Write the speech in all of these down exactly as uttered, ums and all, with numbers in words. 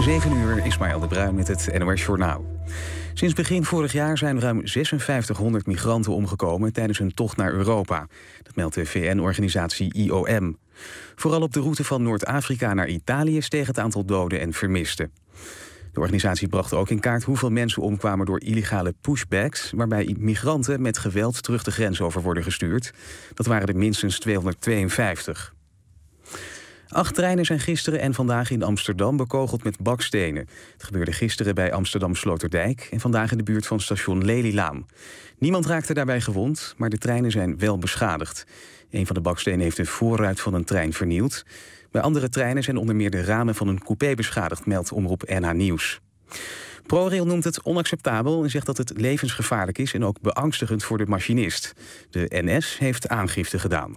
zeven uur, Ismaël de Bruin met het N O S Journaal. Sinds begin vorig jaar zijn ruim zesenvijftighonderd migranten omgekomen tijdens hun tocht naar Europa. Dat meldt de V N-organisatie I O M. Vooral op de route van Noord-Afrika naar Italië steeg het aantal doden en vermisten. De organisatie bracht ook in kaart hoeveel mensen omkwamen door illegale pushbacks, waarbij migranten met geweld terug de grens over worden gestuurd. Dat waren er minstens tweehonderdtweeënvijftig. Acht treinen zijn gisteren en vandaag in Amsterdam bekogeld met bakstenen. Het gebeurde gisteren bij Amsterdam Sloterdijk en vandaag in de buurt van station Lelylaan. Niemand raakte daarbij gewond, maar de treinen zijn wel beschadigd. Een van de bakstenen heeft de voorruit van een trein vernield. Bij andere treinen zijn onder meer de ramen van een coupé beschadigd, meldt omroep N H Nieuws. ProRail noemt het onacceptabel en zegt dat het levensgevaarlijk is en ook beangstigend voor de machinist. De N S heeft aangifte gedaan.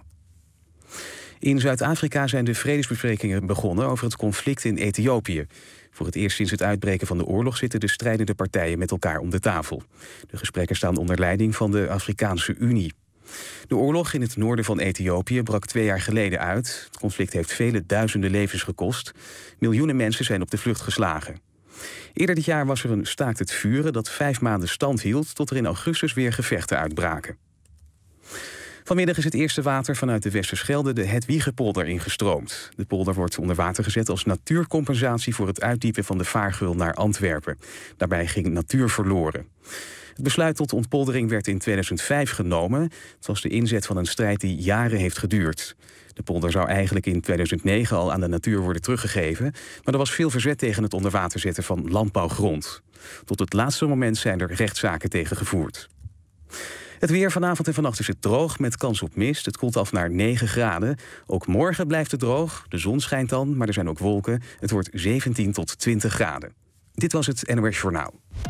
In Zuid-Afrika zijn de vredesbesprekingen begonnen over het conflict in Ethiopië. Voor het eerst sinds het uitbreken van de oorlog zitten de strijdende partijen met elkaar om de tafel. De gesprekken staan onder leiding van de Afrikaanse Unie. De oorlog in het noorden van Ethiopië brak twee jaar geleden uit. Het conflict heeft vele duizenden levens gekost. Miljoenen mensen zijn op de vlucht geslagen. Eerder dit jaar was er een staakt het vuren dat vijf maanden stand hield, tot er in augustus weer gevechten uitbraken. Vanmiddag is het eerste water vanuit de Westerschelde de Hedwiegepolder ingestroomd. De polder wordt onder water gezet als natuurcompensatie voor het uitdiepen van de vaargeul naar Antwerpen. Daarbij ging natuur verloren. Het besluit tot ontpoldering werd in tweeduizend vijf genomen. Het was de inzet van een strijd die jaren heeft geduurd. De polder zou eigenlijk in tweeduizend negen al aan de natuur worden teruggegeven, maar er was veel verzet tegen het onder water zetten van landbouwgrond. Tot het laatste moment zijn er rechtszaken tegen gevoerd. Het weer vanavond en vannacht is het droog met kans op mist. Het koelt af naar negen graden. Ook morgen blijft het droog. De zon schijnt dan, maar er zijn ook wolken. Het wordt zeventien tot twintig graden. Dit was het N O S Journaal.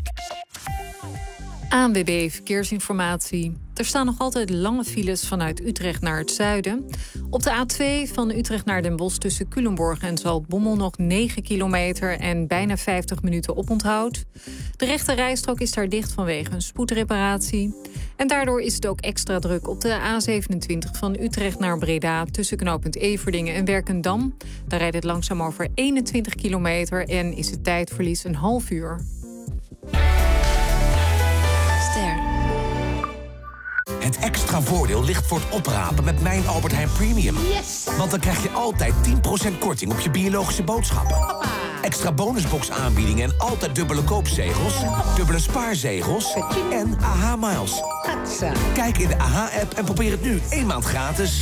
A N W B Verkeersinformatie. Er staan nog altijd lange files vanuit Utrecht naar het zuiden. Op de A twee van Utrecht naar Den Bosch tussen Culemborg en Zaltbommel nog negen kilometer en bijna vijftig minuten oponthoud. De rechte rijstrook is daar dicht vanwege een spoedreparatie. En daardoor is het ook extra druk op de A zevenentwintig van Utrecht naar Breda tussen knooppunt Everdingen en Werkendam. Daar rijdt het langzaam over eenentwintig kilometer en is het tijdverlies een half uur. Het extra voordeel ligt voor het oprapen met Mijn Albert Heijn Premium. Yes! Want dan krijg je altijd tien procent korting op je biologische boodschappen. Hoppa. Extra bonusbox aanbiedingen en altijd dubbele koopzegels, dubbele spaarzegels en A H Miles. Hatsa. Kijk in de A H-app en probeer het nu één maand gratis.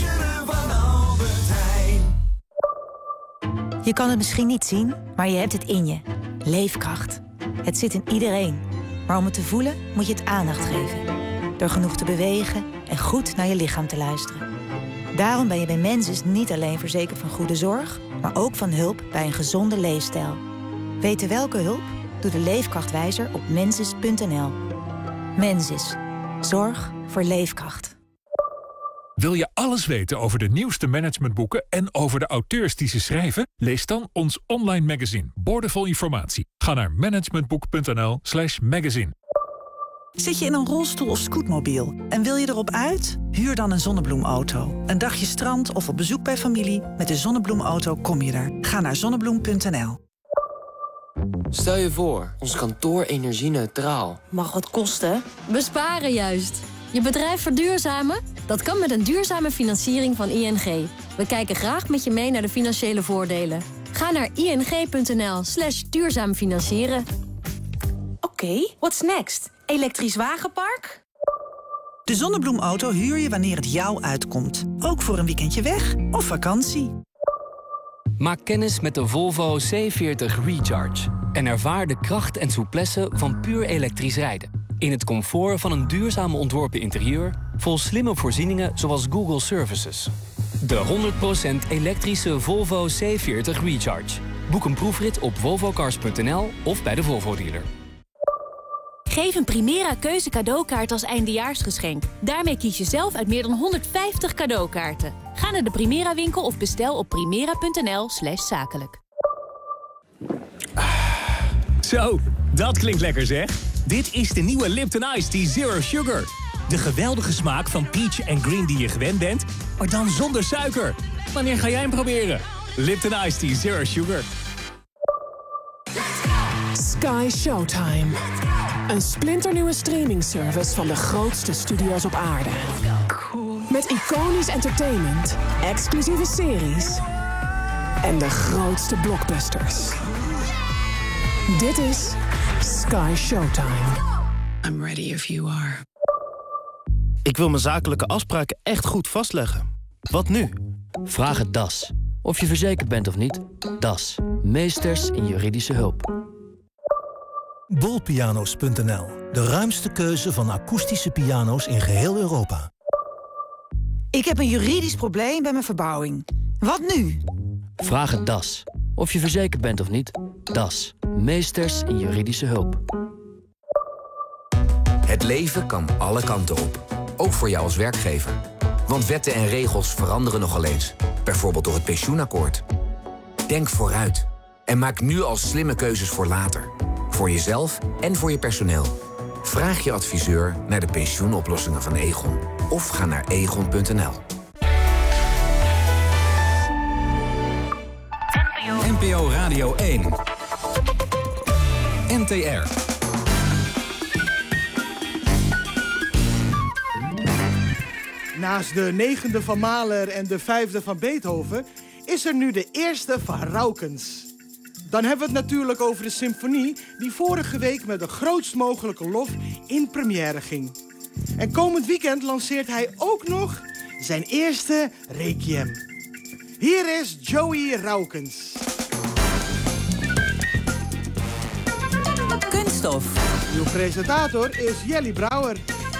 Je kan het misschien niet zien, maar je hebt het in je. Leefkracht. Het zit in iedereen. Maar om het te voelen moet je het aandacht geven. Door genoeg te bewegen en goed naar je lichaam te luisteren. Daarom ben je bij Mensis niet alleen verzekerd van goede zorg, maar ook van hulp bij een gezonde leefstijl. Weten welke hulp? Doe de Leefkrachtwijzer op mensis punt n l. Mensis. Zorg voor leefkracht. Wil je alles weten over de nieuwste managementboeken en over de auteurs die ze schrijven? Lees dan ons online magazine, Boordevol Informatie. Ga naar managementboek punt n l slash magazine. Zit je in een rolstoel of scootmobiel en wil je erop uit? Huur dan een zonnebloemauto. Een dagje strand of op bezoek bij familie. Met de Zonnebloemauto kom je er. Ga naar zonnebloem punt n l. Stel je voor, ons kantoor energie-neutraal. Mag wat kosten? Besparen juist. Je bedrijf verduurzamen? Dat kan met een duurzame financiering van I N G. We kijken graag met je mee naar de financiële voordelen. Ga naar ing punt n l slash duurzaam financieren. Oké, okay, what's next? Elektrisch wagenpark? De Zonnebloemauto huur je wanneer het jou uitkomt. Ook voor een weekendje weg of vakantie. Maak kennis met de Volvo C veertig Recharge. En ervaar de kracht en souplesse van puur elektrisch rijden. In het comfort van een duurzaam ontworpen interieur, vol slimme voorzieningen zoals Google Services. De honderd procent elektrische Volvo C veertig Recharge. Boek een proefrit op volvo cars punt n l of bij de Volvo dealer. Geef een Primera keuze cadeaukaart als eindejaarsgeschenk. Daarmee kies je zelf uit meer dan honderdvijftig cadeaukaarten. Ga naar de Primera winkel of bestel op primera punt n l slash zakelijk. Zo, dat klinkt lekker zeg. Dit is de nieuwe Lipton Ice Tea Zero Sugar. De geweldige smaak van peach en green die je gewend bent, maar dan zonder suiker. Wanneer ga jij hem proberen? Lipton Ice Tea Zero Sugar. Sky Showtime. Een splinternieuwe streamingservice van de grootste studio's op aarde. Met iconisch entertainment, exclusieve series en de grootste blockbusters. Dit is Sky Showtime. I'm ready if you are. Ik wil mijn zakelijke afspraken echt goed vastleggen. Wat nu? Vraag het D A S. Of je verzekerd bent of niet, D A S. Meesters in juridische hulp. Bolpiano's punt n l. De ruimste keuze van akoestische piano's in geheel Europa. Ik heb een juridisch probleem bij mijn verbouwing. Wat nu? Vraag het D A S. Of je verzekerd bent of niet, D A S. Meesters in juridische hulp. Het leven kan alle kanten op. Ook voor jou als werkgever. Want wetten en regels veranderen nogal eens. Bijvoorbeeld door het pensioenakkoord. Denk vooruit. En maak nu al slimme keuzes voor later. Voor jezelf en voor je personeel. Vraag je adviseur naar de pensioenoplossingen van Aegon. Of ga naar aegon punt n l. N P O Radio één. N T R. Naast de negende van Mahler en de vijfde van Beethoven is er nu de eerste van Raukens. Dan hebben we het natuurlijk over de symfonie die vorige week met de grootst mogelijke lof in première ging. En komend weekend lanceert hij ook nog zijn eerste requiem. Hier is Joey Raukens. Kunststof. Uw presentator is Jelly Brouwer.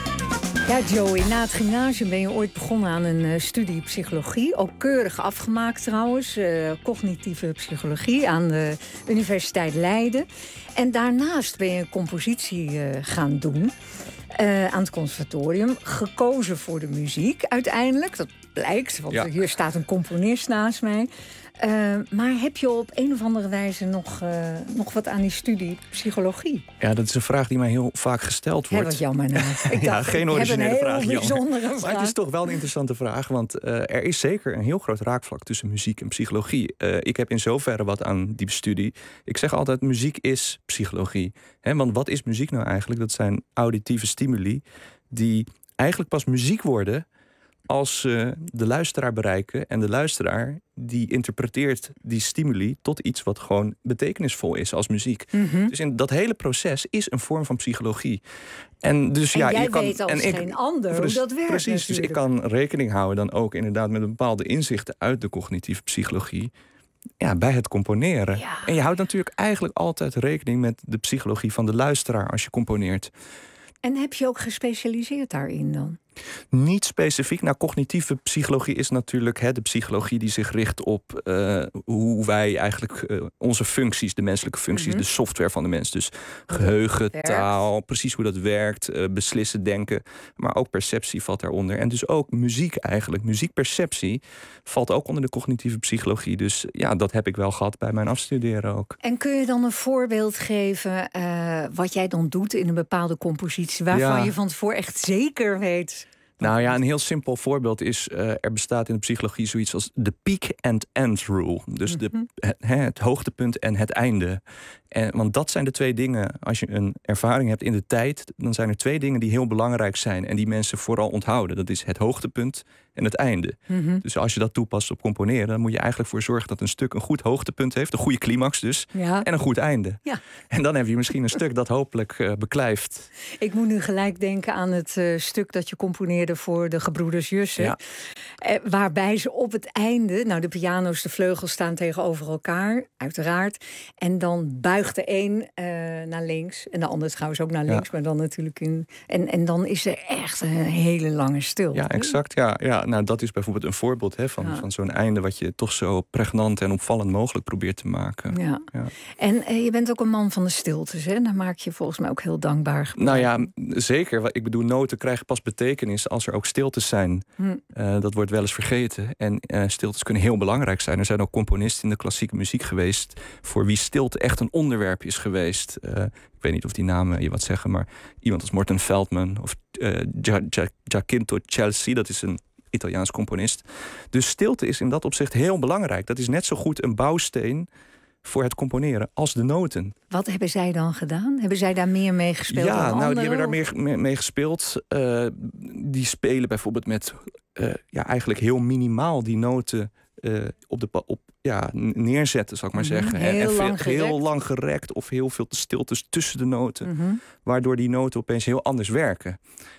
Ja, Joey, na het gymnasium ben je ooit begonnen aan een uh, studie psychologie. Ook keurig afgemaakt trouwens. Uh, cognitieve psychologie aan de Universiteit Leiden. En daarnaast ben je compositie uh, gaan doen uh, aan het conservatorium. Gekozen voor de muziek uiteindelijk. Dat blijkt, want ja. Hier staat een componist naast mij. Uh, maar heb je op een of andere wijze nog, uh, nog wat aan die studie psychologie? Ja, dat is een vraag die mij heel vaak gesteld wordt. Ja, wat jammer nou. Ik ja, dacht, geen originele vraag, jammer. Vraag. Maar het is toch wel een interessante vraag, want uh, er is zeker een heel groot raakvlak tussen muziek en psychologie. Uh, ik heb in zoverre wat aan die studie. Ik zeg altijd, muziek is psychologie. He, want wat is muziek nou eigenlijk? Dat zijn auditieve stimuli die eigenlijk pas muziek worden als ze de luisteraar bereiken. En de luisteraar die interpreteert die stimuli tot iets wat gewoon betekenisvol is als muziek. Mm-hmm. Dus in dat hele proces is een vorm van psychologie. En, dus, en ja, jij je kan, weet als en ik, geen ander precies, hoe dat werkt. Precies, natuurlijk. Dus ik kan rekening houden dan ook inderdaad met bepaalde inzichten uit de cognitieve psychologie. Ja, bij het componeren. Ja. En je houdt natuurlijk eigenlijk altijd rekening met de psychologie van de luisteraar als je componeert. En heb je ook gespecialiseerd daarin dan? Niet specifiek. Nou, cognitieve psychologie is natuurlijk hè, de psychologie die zich richt op uh, hoe wij eigenlijk uh, onze functies, de menselijke functies, mm-hmm. de software van de mens. Dus geheugen, taal, precies hoe dat werkt, uh, beslissen, denken. Maar ook perceptie valt daaronder. En dus ook muziek eigenlijk. Muziekperceptie valt ook onder de cognitieve psychologie. Dus ja, dat heb ik wel gehad bij mijn afstuderen ook. En kun je dan een voorbeeld geven uh, wat jij dan doet in een bepaalde compositie, waarvan ja. je van tevoren echt zeker weet? Nou ja, een heel simpel voorbeeld is, uh, er bestaat in de psychologie zoiets als de peak and end rule. Dus mm-hmm. de, het, het hoogtepunt en het einde. En, want dat zijn de twee dingen, als je een ervaring hebt in de tijd, dan zijn er twee dingen die heel belangrijk zijn en die mensen vooral onthouden. Dat is het hoogtepunt en het einde. Mm-hmm. Dus als je dat toepast op componeren, dan moet je eigenlijk voor zorgen dat een stuk een goed hoogtepunt heeft, een goede climax dus, ja. en een goed einde. Ja. En dan heb je misschien een stuk dat hopelijk uh, beklijft. Ik moet nu gelijk denken aan het uh, stuk dat je componeerde voor de gebroeders Jussen. Ja. Uh, waarbij ze op het einde, nou de piano's, de vleugels staan tegenover elkaar, uiteraard. En dan buigt de een uh, naar links en de ander trouwens ook naar links, ja. maar dan natuurlijk in. En, en dan is er echt een hele lange stilte. Ja, exact. Ja, ja. Nou, dat is bijvoorbeeld een voorbeeld hè, van, ja. van zo'n einde wat je toch zo pregnant en opvallend mogelijk probeert te maken. Ja. Ja. En uh, je bent ook een man van de stiltes, hè? Daar maak je volgens mij ook heel dankbaar gebruik. Nou ja, zeker. Ik bedoel, noten krijgen pas betekenis als er ook stiltes zijn. Hm. Uh, dat wordt wel eens vergeten. En uh, stiltes kunnen heel belangrijk zijn. Er zijn ook componisten in de klassieke muziek geweest voor wie stilte echt een onderwerp is geweest. Uh, ik weet niet of die namen je wat zeggen, maar iemand als Morton Feldman of uh, Giacinto Chelsea, dat is een Italiaans componist. Dus stilte is in dat opzicht heel belangrijk. Dat is net zo goed een bouwsteen voor het componeren als de noten. Wat hebben zij dan gedaan? Hebben zij daar meer mee gespeeld ja, dan nou, anderen, die hebben daar of? meer mee, mee gespeeld. Uh, die spelen bijvoorbeeld met uh, ja, eigenlijk heel minimaal die noten uh, op de op, ja, neerzetten, zal ik maar zeggen. Mm-hmm. Heel, en lang veel, heel lang gerekt of heel veel stiltes tussen de noten. Mm-hmm. Waardoor die noten opeens heel anders werken.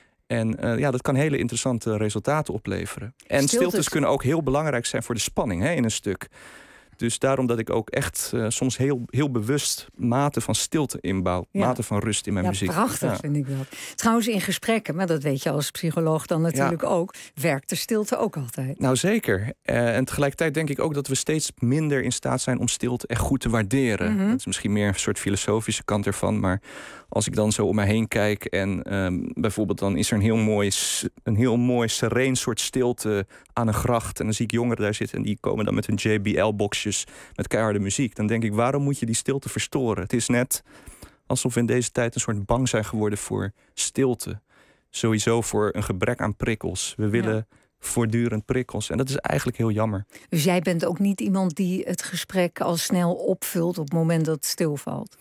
En uh, ja, dat kan hele interessante resultaten opleveren. En stiltes, stiltes kunnen ook heel belangrijk zijn voor de spanning, hè, in een stuk. Dus daarom dat ik ook echt uh, soms heel, heel bewust mate van stilte inbouw. Ja. Mate van rust in mijn ja, muziek. Prachtig ja. vind ik dat. Trouwens, in gesprekken, maar dat weet je als psycholoog dan natuurlijk ja. ook, werkt de stilte ook altijd. Nou zeker. Uh, en tegelijkertijd denk ik ook dat we steeds minder in staat zijn om stilte echt goed te waarderen. Mm-hmm. Dat is misschien meer een soort filosofische kant ervan. Maar als ik dan zo om mij heen kijk en um, bijvoorbeeld dan is er een heel mooi, een heel mooi sereen soort stilte aan een gracht. En dan zie ik jongeren daar zitten en die komen dan met hun J B L-boxjes met keiharde muziek. Dan denk ik, waarom moet je die stilte verstoren? Het is net alsof we in deze tijd een soort bang zijn geworden voor stilte. Sowieso voor een gebrek aan prikkels. We willen ja. voortdurend prikkels. En dat is eigenlijk heel jammer. Dus jij bent ook niet iemand die het gesprek al snel opvult op het moment dat het stilvalt?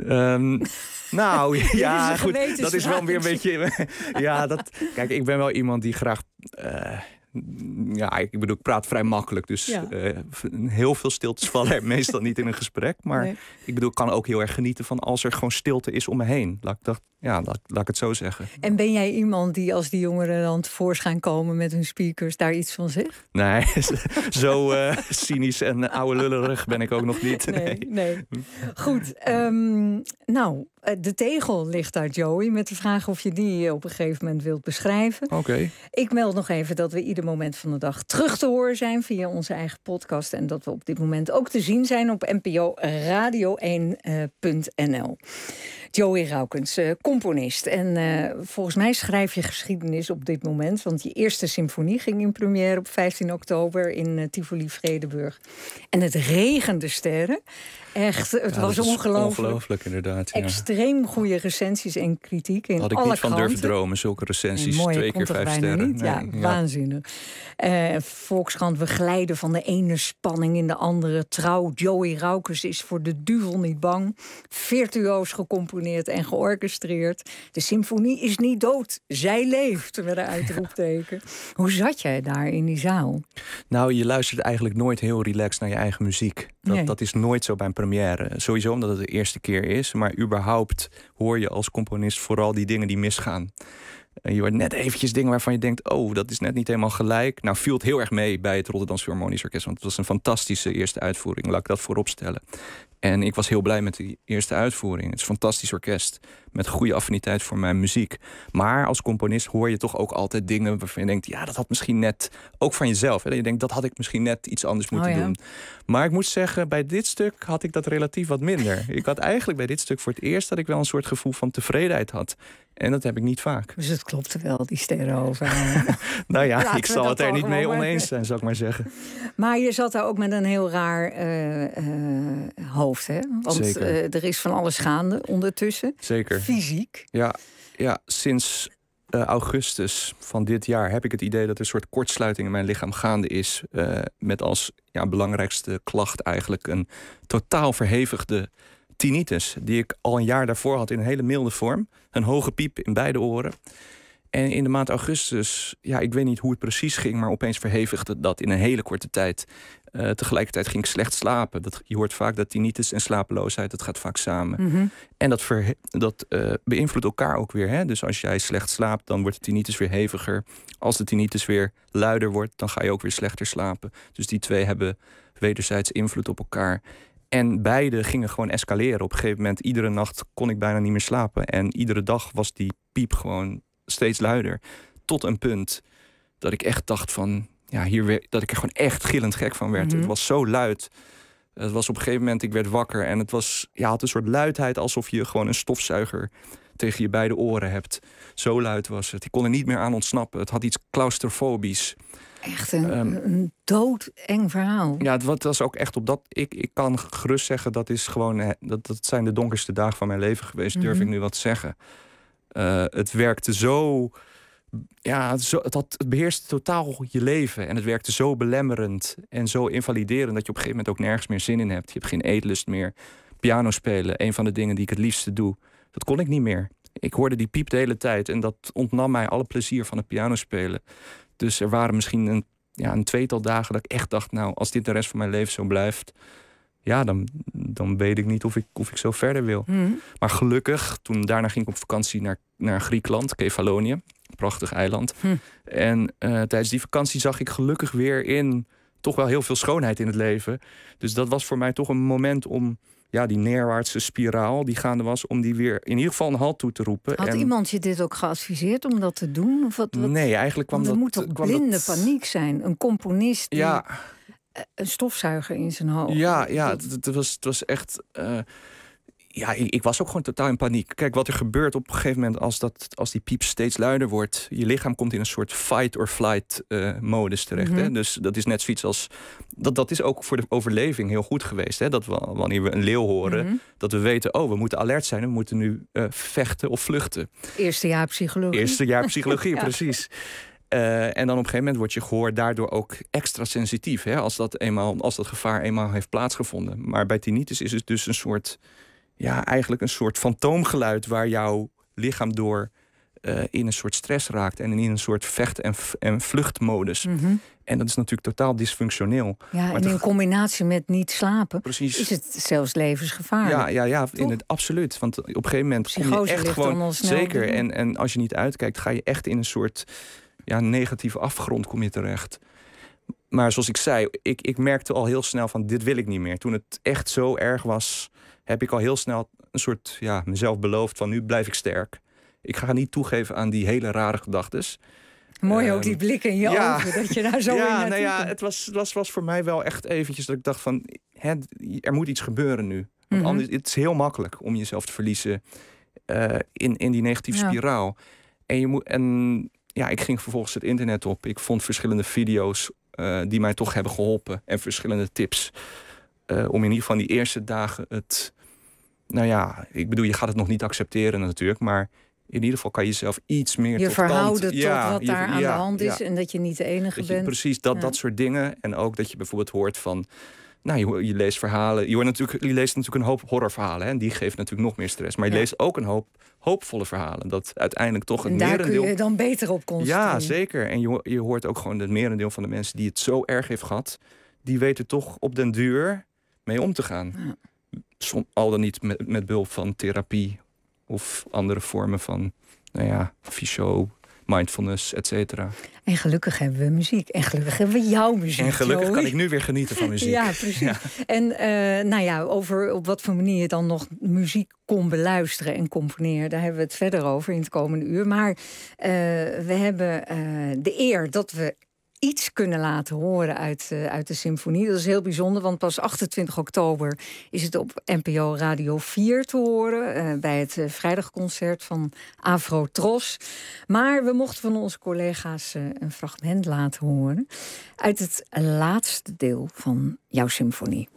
Um, nou, ja, is goed. Dat is wel weer een beetje... ja, dat, kijk, ik ben wel iemand die graag... Uh, ja, ik bedoel, ik praat vrij makkelijk. Dus ja. uh, heel veel stiltes vallen er meestal niet in een gesprek. Maar nee. ik bedoel, ik kan ook heel erg genieten van als er gewoon stilte is om me heen. Laat ik, dat, ja, laat, laat ik het zo zeggen. En ben jij iemand die als die jongeren dan tevoorschijn komen met hun speakers daar iets van zegt? Nee, zo uh, cynisch en oude lullerig ben ik ook nog niet. Nee, nee. Goed, um, nou, de tegel ligt daar, Joey, met de vraag of je die op een gegeven moment wilt beschrijven. Oké. Okay. Ik meld nog even dat we ieder moment van de dag terug te horen zijn via onze eigen podcast en dat we op dit moment ook te zien zijn op N P O radio één punt n l. Joey Raukens, uh, componist. En uh, volgens mij schrijf je geschiedenis op dit moment. Want je eerste symfonie ging in première op vijftien oktober in uh, Tivoli Vredenburg. En het regende sterren. Echt, het ja, was ongelooflijk. Ongelooflijk, inderdaad. Ja. Extreem goede recensies en kritiek in alle kranten. Had ik niet van durven dromen, zulke recensies. Nee, mooi, twee keer vijf sterren. Niet. Ja, nee, waanzinnig. Ja. Uh, Volkskrant, we glijden van de ene spanning in de andere. Trouw, Joey Raukens is voor de duivel niet bang. Virtuoos gecomponeerd en georchestreerd. De symfonie is niet dood, zij leeft, met een uitroepteken. Hoe zat jij daar in die zaal? Nou, je luistert eigenlijk nooit heel relaxed naar je eigen muziek. Dat, nee. dat is nooit zo bij een première. Sowieso omdat het de eerste keer is. Maar überhaupt hoor je als componist vooral die dingen die misgaan. Je hoort net eventjes dingen waarvan je denkt... oh, dat is net niet helemaal gelijk. Nou, viel het heel erg mee bij het Rotterdamse Philharmonisch Orkest. Want het was een fantastische eerste uitvoering. Laat ik dat voorop stellen. En ik was heel blij met die eerste uitvoering. Het is een fantastisch orkest. Met goede affiniteit voor mijn muziek. Maar als componist hoor je toch ook altijd dingen waarvan je denkt... ja, dat had misschien net... ook van jezelf. Hè, dat je denkt, dat had ik misschien net iets anders moeten oh, ja. doen. Maar ik moet zeggen, bij dit stuk had ik dat relatief wat minder. Ik had eigenlijk bij dit stuk voor het eerst... dat ik wel een soort gevoel van tevredenheid had. En dat heb ik niet vaak. Dus het klopte wel, die sterren over. Nou ja, Laten ik zal het er niet mee oneens zijn, zou ik maar zeggen. Maar je zat daar ook met een heel raar uh, uh, hoofd, hè? Want uh, er is van alles gaande ondertussen. Zeker. Fysiek. Ja, ja sinds uh, augustus van dit jaar heb ik het idee... dat er een soort kortsluiting in mijn lichaam gaande is. Uh, met als ja, belangrijkste klacht eigenlijk een totaal verhevigde... tinnitus, die ik al een jaar daarvoor had in een hele milde vorm. Een hoge piep in beide oren. En in de maand augustus, ja, ik weet niet hoe het precies ging... maar opeens verhevigde dat in een hele korte tijd. Uh, tegelijkertijd ging ik slecht slapen. Dat, je hoort vaak dat tinnitus en slapeloosheid, dat gaat vaak samen. Mm-hmm. En dat, ver, dat uh, beïnvloedt elkaar ook weer. Hè? Dus als jij slecht slaapt, dan wordt de tinnitus weer heviger. Als de tinnitus weer luider wordt, dan ga je ook weer slechter slapen. Dus die twee hebben wederzijds invloed op elkaar... En beide gingen gewoon escaleren. Op een gegeven moment, iedere nacht kon ik bijna niet meer slapen. En iedere dag was die piep gewoon steeds luider. Tot een punt dat ik echt dacht van... ja, hier weer, dat ik er gewoon echt gillend gek van werd. Mm-hmm. Het was zo luid. Het was op een gegeven moment, ik werd wakker. En het was, ja, had een soort luidheid alsof je gewoon een stofzuiger... tegen je beide oren hebt. Zo luid was het. Ik kon er niet meer aan ontsnappen. Het had iets claustrofobisch. Echt een, um, een doodeng verhaal. Ja, het was ook echt op dat... Ik, ik kan gerust zeggen, dat is gewoon... Dat, dat zijn de donkerste dagen van mijn leven geweest, mm-hmm. durf ik nu wat te zeggen. Uh, het werkte zo Ja, het, zo, het, had, het beheerste totaal je leven. En het werkte zo belemmerend en zo invaliderend... dat je op een gegeven moment ook nergens meer zin in hebt. Je hebt geen eetlust meer. Piano spelen, een van de dingen die ik het liefste doe. Dat kon ik niet meer. Ik hoorde die piep de hele tijd. En dat ontnam mij alle plezier van het piano spelen. Dus er waren misschien een, ja, een tweetal dagen dat ik echt dacht... nou, als dit de rest van mijn leven zo blijft... ja, dan, dan weet ik niet of ik, of ik zo verder wil. Mm. Maar gelukkig, toen daarna ging ik op vakantie naar, naar Griekenland, Kefalonië. Prachtig eiland. Hm. En uh, tijdens die vakantie zag ik gelukkig weer in toch wel heel veel schoonheid in het leven. Dus dat was voor mij toch een moment om ja, die neerwaartse spiraal die gaande was, om die weer in ieder geval een halt toe te roepen. Had en... iemand je dit ook geadviseerd om dat te doen? Of wat, wat... Nee, eigenlijk kwam Want dat... Er moet toch blinde dat... paniek zijn? Een componist die ja. een stofzuiger in zijn hoofd. Ja, ja het, het, was, het was echt... Uh, Ja, ik, ik was ook gewoon totaal in paniek. Kijk, wat er gebeurt op een gegeven moment als, dat, als die piep steeds luider wordt... je lichaam komt in een soort fight-or-flight uh, modus terecht. Mm-hmm. Hè? Dus dat is net zoiets als... Dat, dat is ook voor de overleving heel goed geweest. Hè? Dat we, wanneer we een leeuw horen, mm-hmm. dat we weten... oh, we moeten alert zijn, we moeten nu uh, vechten of vluchten. Eerste jaar psychologie. Eerste jaar psychologie, ja. Precies. Uh, en dan op een gegeven moment wordt je gehoor daardoor ook extra sensitief. Hè? Als, dat eenmaal, als dat gevaar eenmaal heeft plaatsgevonden. Maar bij tinnitus is het dus een soort... ja, eigenlijk een soort fantoomgeluid waar jouw lichaam door uh, in een soort stress raakt en in een soort vecht- en, v- en vluchtmodus. Mm-hmm. En dat is natuurlijk totaal dysfunctioneel. Ja, maar en in combinatie met niet slapen precies. is het zelfs levensgevaarlijk. Ja, ja, ja in het, absoluut. Want op een gegeven moment kom je echt gewoon... Zeker, en, en als je niet uitkijkt, ga je echt in een soort ja, negatieve afgrond kom je terecht. Maar zoals ik zei, ik, ik merkte al heel snel van dit wil ik niet meer. Toen het echt zo erg was, heb ik al heel snel een soort ja, mezelf beloofd van nu blijf ik sterk. Ik ga niet toegeven aan die hele rare gedachtes. Mooi um, ook die blikken in je ja, ogen, dat je daar zo ja, in nou ja, het was, het was, was voor mij wel echt eventjes dat ik dacht van hè, er moet iets gebeuren nu. Want mm-hmm. anders, het is heel makkelijk om jezelf te verliezen uh, in, in die negatieve ja. spiraal. En, je moet, en ja, ik ging vervolgens het internet op. Ik vond verschillende video's uh, die mij toch hebben geholpen. En verschillende tips. Uh, om in ieder geval die eerste dagen het... Nou ja, ik bedoel, je gaat het nog niet accepteren natuurlijk. Maar in ieder geval kan je jezelf iets meer je tot verhouden kant... tot ja, wat daar je, aan ja, de hand is. Ja. En dat je niet de enige dat je, bent. Precies, dat, ja. dat soort dingen. En ook dat je bijvoorbeeld hoort van... Nou, je, je leest verhalen. Je, hoort natuurlijk, je leest natuurlijk een hoop horrorverhalen. Hè, en die geeft natuurlijk nog meer stress. Maar je ja. leest ook een hoop hoopvolle verhalen. Dat uiteindelijk toch het en daar merendeel... kun je dan beter op concentreren. Ja, zeker. En je, je hoort ook gewoon het merendeel van de mensen die het zo erg heeft gehad... die weten toch op den duur mee om te gaan. Ja. Som, al dan niet met, met behulp van therapie... of andere vormen van, nou ja, fysio, mindfulness, et cetera. En gelukkig hebben we muziek. En gelukkig hebben we jouw muziek. En gelukkig Joey. kan ik nu weer genieten van muziek. Ja, precies. Ja. En uh, nou ja, over op wat voor manier je dan nog muziek kon beluisteren en componeren... daar hebben we het verder over in het komende uur. Maar uh, we hebben uh, de eer dat we iets kunnen laten horen uit, uh, uit de symfonie. Dat is heel bijzonder, want pas achtentwintig oktober... is het op N P O Radio vier te horen... Uh, bij het uh, vrijdagconcert van Afro Tros. Maar we mochten van onze collega's uh, een fragment laten horen... uit het laatste deel van jouw symfonie.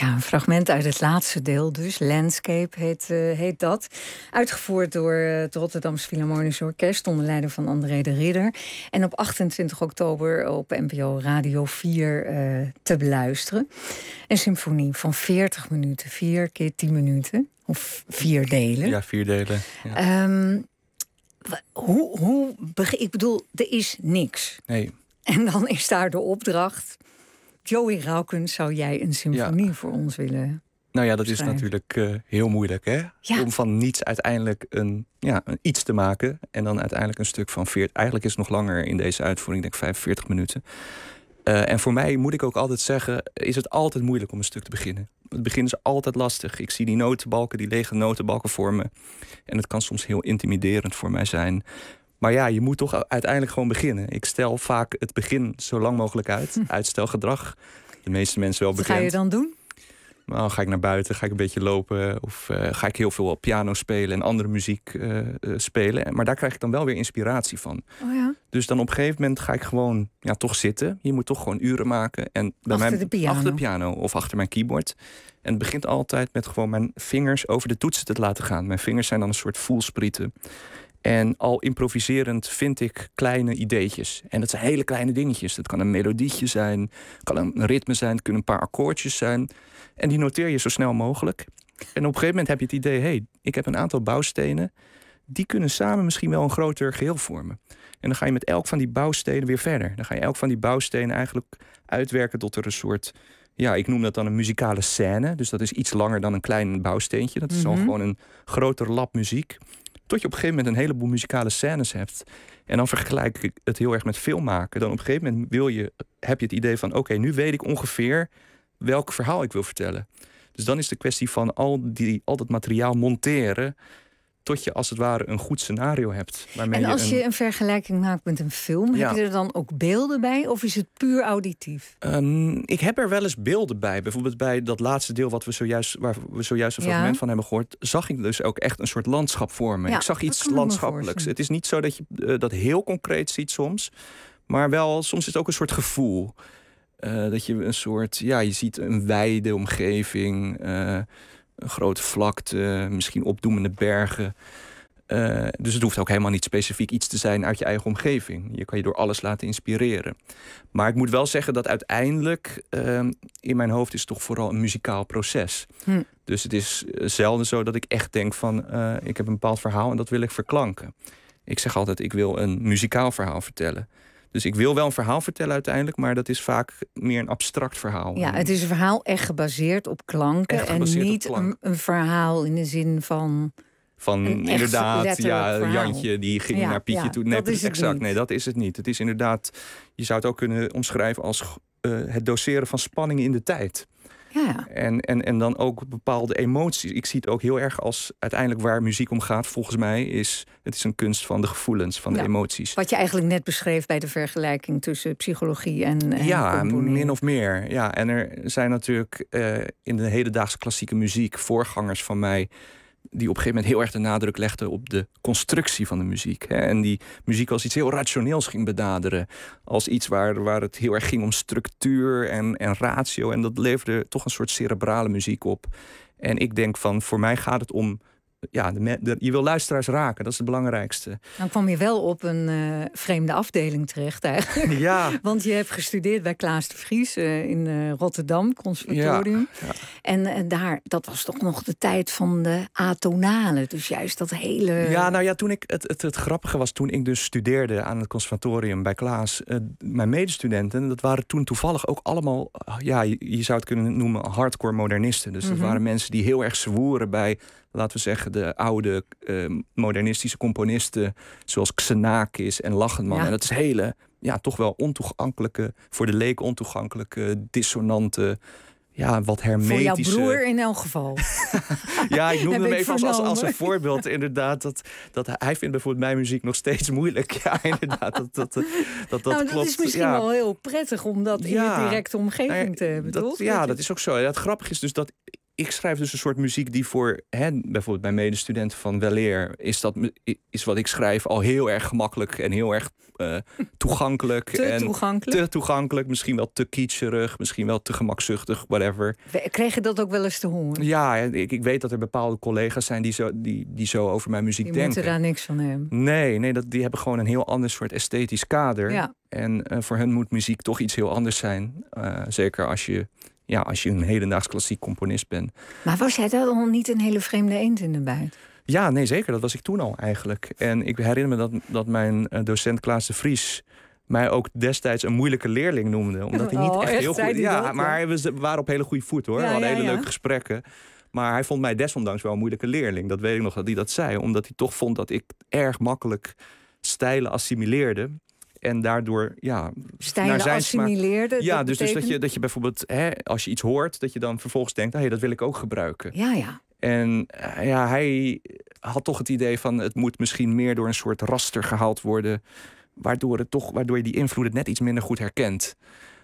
Ja, een fragment uit het laatste deel dus. Landscape heet, uh, heet dat. Uitgevoerd door uh, het Rotterdamse Philharmonisch Orkest onder leiding van André de Ridder. En op achtentwintig oktober op N P O Radio vier uh, te beluisteren. Een symfonie van veertig minuten. Vier keer tien minuten. Of vier delen. Ja, vier delen. Ja. Um, hoe, hoe, ik bedoel, er is niks. Nee. En dan is daar de opdracht... Joey Raukens, zou jij een symfonie ja. voor ons willen Nou ja, dat is schrijven? natuurlijk uh, heel moeilijk, hè? Ja. Om van niets uiteindelijk een, ja, een iets te maken. En dan uiteindelijk een stuk van veertig... Eigenlijk is het nog langer in deze uitvoering, denk ik vijfenveertig minuten. Uh, en voor mij moet ik ook altijd zeggen... is het altijd moeilijk om een stuk te beginnen. Het begin is altijd lastig. Ik zie die notenbalken, die lege notenbalken voor me. En het kan soms heel intimiderend voor mij zijn... Maar ja, je moet toch uiteindelijk gewoon beginnen. Ik stel vaak het begin zo lang mogelijk uit. Hm. Uitstelgedrag. De meeste mensen wel bekend. Wat ga je dan doen? Nou, ga ik naar buiten, ga ik een beetje lopen. Of uh, ga ik heel veel op piano spelen en andere muziek uh, uh, spelen. Maar daar krijg ik dan wel weer inspiratie van. Oh ja. Dus dan op een gegeven moment ga ik gewoon ja, toch zitten. Je moet toch gewoon uren maken. En bij achter mij, de piano? Achter de piano of achter mijn keyboard. En het begint altijd met gewoon mijn vingers over de toetsen te laten gaan. Mijn vingers zijn dan een soort voelsprieten. En al improviserend vind ik kleine ideetjes. En dat zijn hele kleine dingetjes. Dat kan een melodietje zijn, kan een ritme zijn, het kunnen een paar akkoordjes zijn. En die noteer je zo snel mogelijk. En op een gegeven moment heb je het idee... hé, hey, ik heb een aantal bouwstenen... die kunnen samen misschien wel een groter geheel vormen. En dan ga je met elk van die bouwstenen weer verder. Dan ga je elk van die bouwstenen eigenlijk uitwerken tot er een soort... ja, ik noem dat dan een muzikale scène. Dus dat is iets langer dan een klein bouwsteentje. Dat is dan Mhm. gewoon een groter lab muziek. Tot je op een gegeven moment een heleboel muzikale scènes hebt. En dan vergelijk ik het heel erg met film maken. Dan op een gegeven moment wil je, heb je het idee van... oké, okay, nu weet ik ongeveer welk verhaal ik wil vertellen. Dus dan is de kwestie van al, die, al dat materiaal monteren... tot je als het ware een goed scenario hebt. En als je een... je een vergelijking maakt met een film... Ja. heb je er dan ook beelden bij of is het puur auditief? Um, ik heb er wel eens beelden bij. Bijvoorbeeld bij dat laatste deel wat we zojuist, waar we zojuist een fragment ja. van hebben gehoord... zag ik dus ook echt een soort landschap vormen. Ja, ik zag iets landschappelijks. Het is niet zo dat je uh, dat heel concreet ziet soms... maar wel, soms is het ook een soort gevoel... Uh, dat je een soort, ja, je ziet een wijde omgeving, uh, een grote vlakte, misschien opdoemende bergen. Uh, dus het hoeft ook helemaal niet specifiek iets te zijn uit je eigen omgeving. Je kan je door alles laten inspireren. Maar ik moet wel zeggen dat uiteindelijk uh, in mijn hoofd is het toch vooral een muzikaal proces. Hm. Dus het is zelden zo dat ik echt denk van, uh, ik heb een bepaald verhaal en dat wil ik verklanken. Ik zeg altijd, ik wil een muzikaal verhaal vertellen. Dus ik wil wel een verhaal vertellen uiteindelijk... maar dat is vaak meer een abstract verhaal. Ja, het is een verhaal echt gebaseerd op klanken... en niet klank. een, een verhaal in de zin van... Van inderdaad, ja, verhaal. Jantje die ging ja, naar Pietje ja, toe. Nee, dat is het exact, niet. nee, dat is het niet. Het is inderdaad, je zou het ook kunnen omschrijven... als uh, het doseren van spanning in de tijd. Ja. En, en, en dan ook bepaalde emoties. Ik zie het ook heel erg als uiteindelijk waar muziek om gaat... volgens mij is het is een kunst van de gevoelens, van ja. de emoties. Wat je eigenlijk net beschreef bij de vergelijking tussen psychologie en, en ja, componeren. min of meer. Ja, en er zijn natuurlijk uh, in de hedendaagse klassieke muziek... voorgangers van mij die op een gegeven moment heel erg de nadruk legden... op de constructie van de muziek. Hè? En die muziek als iets heel rationeels ging benaderen. Als iets waar, waar het heel erg ging om structuur en, en ratio. En dat leverde toch een soort cerebrale muziek op. En ik denk van, voor mij gaat het om... Ja, de, de, je wil luisteraars raken, dat is het belangrijkste. Dan kwam je wel op een uh, vreemde afdeling terecht eigenlijk. Ja. Want je hebt gestudeerd bij Klaas de Vries uh, in uh, Rotterdam, conservatorium. Ja, ja. En uh, daar, dat was toch nog de tijd van de atonalen. Dus juist dat hele... Ja, nou ja, toen ik, het, het, het grappige was, toen ik dus studeerde aan het conservatorium bij Klaas... Uh, mijn medestudenten, dat waren toen toevallig ook allemaal... Uh, ja, je, je zou het kunnen noemen hardcore modernisten. Dus mm-hmm. dat waren mensen die heel erg zwoeren bij... laten we zeggen, de oude uh, modernistische componisten... zoals Xenakis en Lachenman. Ja. En dat is hele, ja, toch wel ontoegankelijke... voor de leek ontoegankelijke, dissonante... ja, wat hermetische... Voor jouw broer in elk geval. Ja, ik noem hem even als, als, als een voorbeeld. Inderdaad, dat, dat hij vindt bijvoorbeeld mijn muziek nog steeds moeilijk. Ja, inderdaad, dat, dat, dat, dat, nou, klopt. Dat is misschien ja. wel heel prettig om dat in ja. je directe omgeving nou ja, te hebben, dat, toch? Ja, dat, dat is ook zo. Ja, het grappige is dus dat ik schrijf dus een soort muziek die voor, hè, bijvoorbeeld bij medestudenten van weleer, is dat is wat ik schrijf al heel erg gemakkelijk en heel erg uh, toegankelijk. Te en toegankelijk? Te toegankelijk, misschien wel te kitscherig, misschien wel te gemakzuchtig, whatever. Kreeg je dat ook wel eens te horen? Ja, ik, ik weet dat er bepaalde collega's zijn die zo, die, die zo over mijn muziek die denken. Die moeten daar niks van hebben. Nee, nee dat, die hebben gewoon een heel ander soort esthetisch kader. Ja. En uh, voor hen moet muziek toch iets heel anders zijn. Uh, zeker als je... Ja, als je een hedendaags klassiek componist bent. Maar was jij dan nog niet een hele vreemde eend in de bijt? Ja, nee, zeker. Dat was ik toen al eigenlijk. En ik herinner me dat, dat mijn docent Klaas de Vries mij ook destijds een moeilijke leerling noemde. Omdat hij niet oh, echt, echt heel goed... Ja, dat, maar we waren op hele goede voet, hoor. Ja, we hadden ja, hele ja. leuke gesprekken. Maar hij vond mij desondanks wel een moeilijke leerling. Dat weet ik nog dat hij dat zei. Omdat hij toch vond dat ik erg makkelijk stijlen assimileerde. En daardoor, ja... Stijlen naar zijn assimileerde? Smaak, ja, dat dus, dus betekent... dat, je, dat je bijvoorbeeld, hè, als je iets hoort, dat je dan vervolgens denkt, hé, hey, dat wil ik ook gebruiken. Ja, ja. En uh, ja, hij had toch het idee van, het moet misschien meer door een soort raster gehaald worden, waardoor, het toch, waardoor je die invloeden net iets minder goed herkent.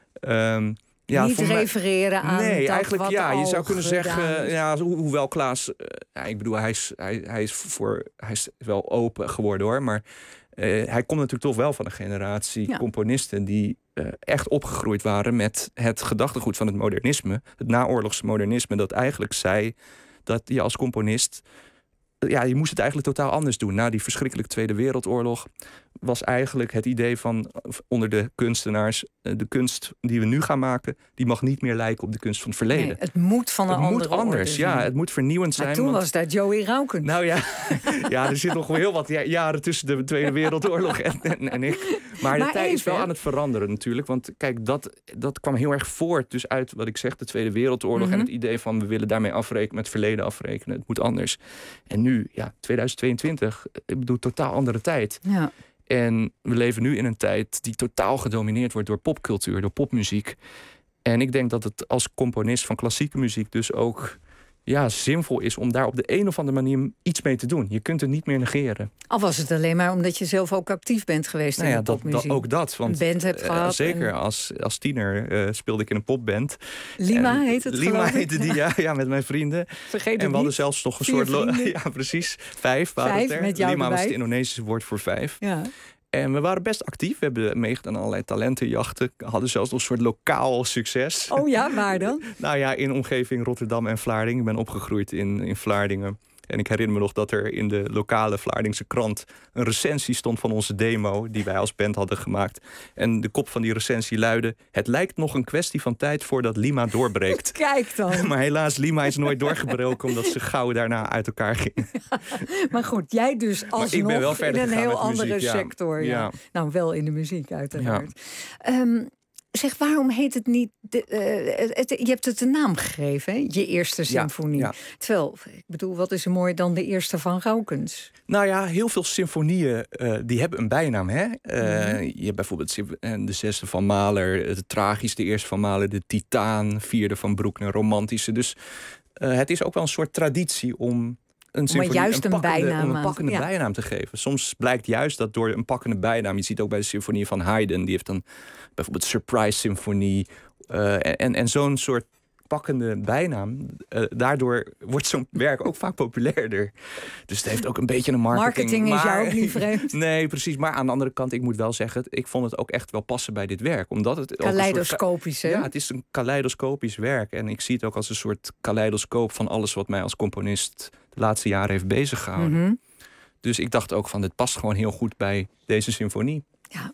Um, Ja, niet refereren mij, aan nee, dat eigenlijk wat ja. Je zou kunnen zeggen, is. ja, ho hoewel Klaas, uh, ja, ik bedoel, hij is, hij, hij is voor, hij is wel open geworden, hoor, maar uh, hij komt natuurlijk toch wel van een generatie ja. componisten die uh, echt opgegroeid waren met het gedachtegoed van het modernisme, het naoorlogse modernisme, dat eigenlijk zei dat je als componist, ja, je moest het eigenlijk totaal anders doen. Na die verschrikkelijke Tweede Wereldoorlog was eigenlijk het idee van onder de kunstenaars, de kunst die we nu gaan maken, die mag niet meer lijken op de kunst van het verleden. Nee, het moet van een het andere moet anders, orde ja, het moet vernieuwend zijn. Maar toen want... was dat Joey Raukens. Nou ja, ja, er zit nog wel heel wat jaren tussen de Tweede Wereldoorlog en, en, en ik. Maar, maar de tijd even, is wel aan het veranderen natuurlijk. Want kijk, dat, dat kwam heel erg voort dus uit wat ik zeg, de Tweede Wereldoorlog mm-hmm. en het idee van we willen daarmee afrekenen, met het verleden afrekenen. Het moet anders. En nu, ja, tweeduizend tweeëntwintig, ik bedoel, totaal andere tijd. Ja. En we leven nu in een tijd die totaal gedomineerd wordt door popcultuur, door popmuziek. En ik denk dat het als componist van klassieke muziek dus ook ja, zinvol is om daar op de een of andere manier iets mee te doen. Je kunt het niet meer negeren. Al was het alleen maar omdat je zelf ook actief bent geweest nou in ja, de popmuziek. Dat, dat, ook dat. Want, een band hebt uh, gehad. Zeker, en... als, als tiener uh, speelde ik in een popband. Lima en, heet het Lima heette die, ja, ja, met mijn vrienden. Vergeet het En we hadden niet. zelfs nog een Vier soort... Ja, precies. Vijf waren vijf, het er. met jou Lima erbij. was het Indonesische woord voor vijf. Ja. En we waren best actief. We hebben meegedaan aan allerlei talentenjachten. Hadden zelfs nog een soort lokaal succes. Oh ja, waar dan? Nou ja, in omgeving Rotterdam en Vlaardingen. Ik ben opgegroeid in, in Vlaardingen. En ik herinner me nog dat er in de lokale Vlaardingse krant een recensie stond van onze demo die wij als band hadden gemaakt. En de kop van die recensie luidde: het lijkt nog een kwestie van tijd voordat Lima doorbreekt. Kijk dan. Maar helaas, Lima is nooit doorgebroken omdat ze gauw daarna uit elkaar gingen. Ja, maar goed, jij dus alsnog ik ben wel in een heel andere muziek, ja. sector. Ja. Ja. Nou, wel in de muziek uiteraard. Ja. Um, Zeg, waarom heet het niet... De, uh, het, je hebt het een naam gegeven, hè? Je eerste symfonie. Ja, ja. Terwijl, ik bedoel, wat is er mooi dan de eerste van Raukens? Nou ja, heel veel symfonieën uh, die hebben een bijnaam. Hè? Uh, mm-hmm. Je hebt bijvoorbeeld de zesde van Mahler, de tragisch, de eerste van Mahler, de Titaan, vierde van Bruckner, romantische. Dus uh, het is ook wel een soort traditie om... Een symfonie, maar juist een, een pakkende, bijnaam, om een pakkende ja. bijnaam te geven. Soms blijkt juist dat door een pakkende bijnaam... je ziet ook bij de symfonie van Haydn... die heeft dan bijvoorbeeld Surprise Symfonie... Uh, en, en zo'n soort pakkende bijnaam... Uh, daardoor wordt zo'n werk ook vaak populairder. Dus het heeft ook een beetje een marketing... Marketing is maar, jou ook niet vreemd. Nee, precies. Maar aan de andere kant, ik moet wel zeggen... ik vond het ook echt wel passen bij dit werk. Omdat het Kaleidoscopisch, hè? Ja, het is een kaleidoscopisch werk. En ik zie het ook als een soort kaleidoscoop... van alles wat mij als componist... de laatste jaren heeft bezig gehouden. Mm-hmm. Dus ik dacht ook van, dit past gewoon heel goed bij deze symfonie. Ja.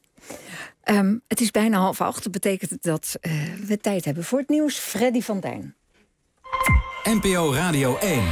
Um, het is bijna half acht. Dat betekent dat uh, we tijd hebben voor het nieuws. Freddy van Dijn. N P O Radio één.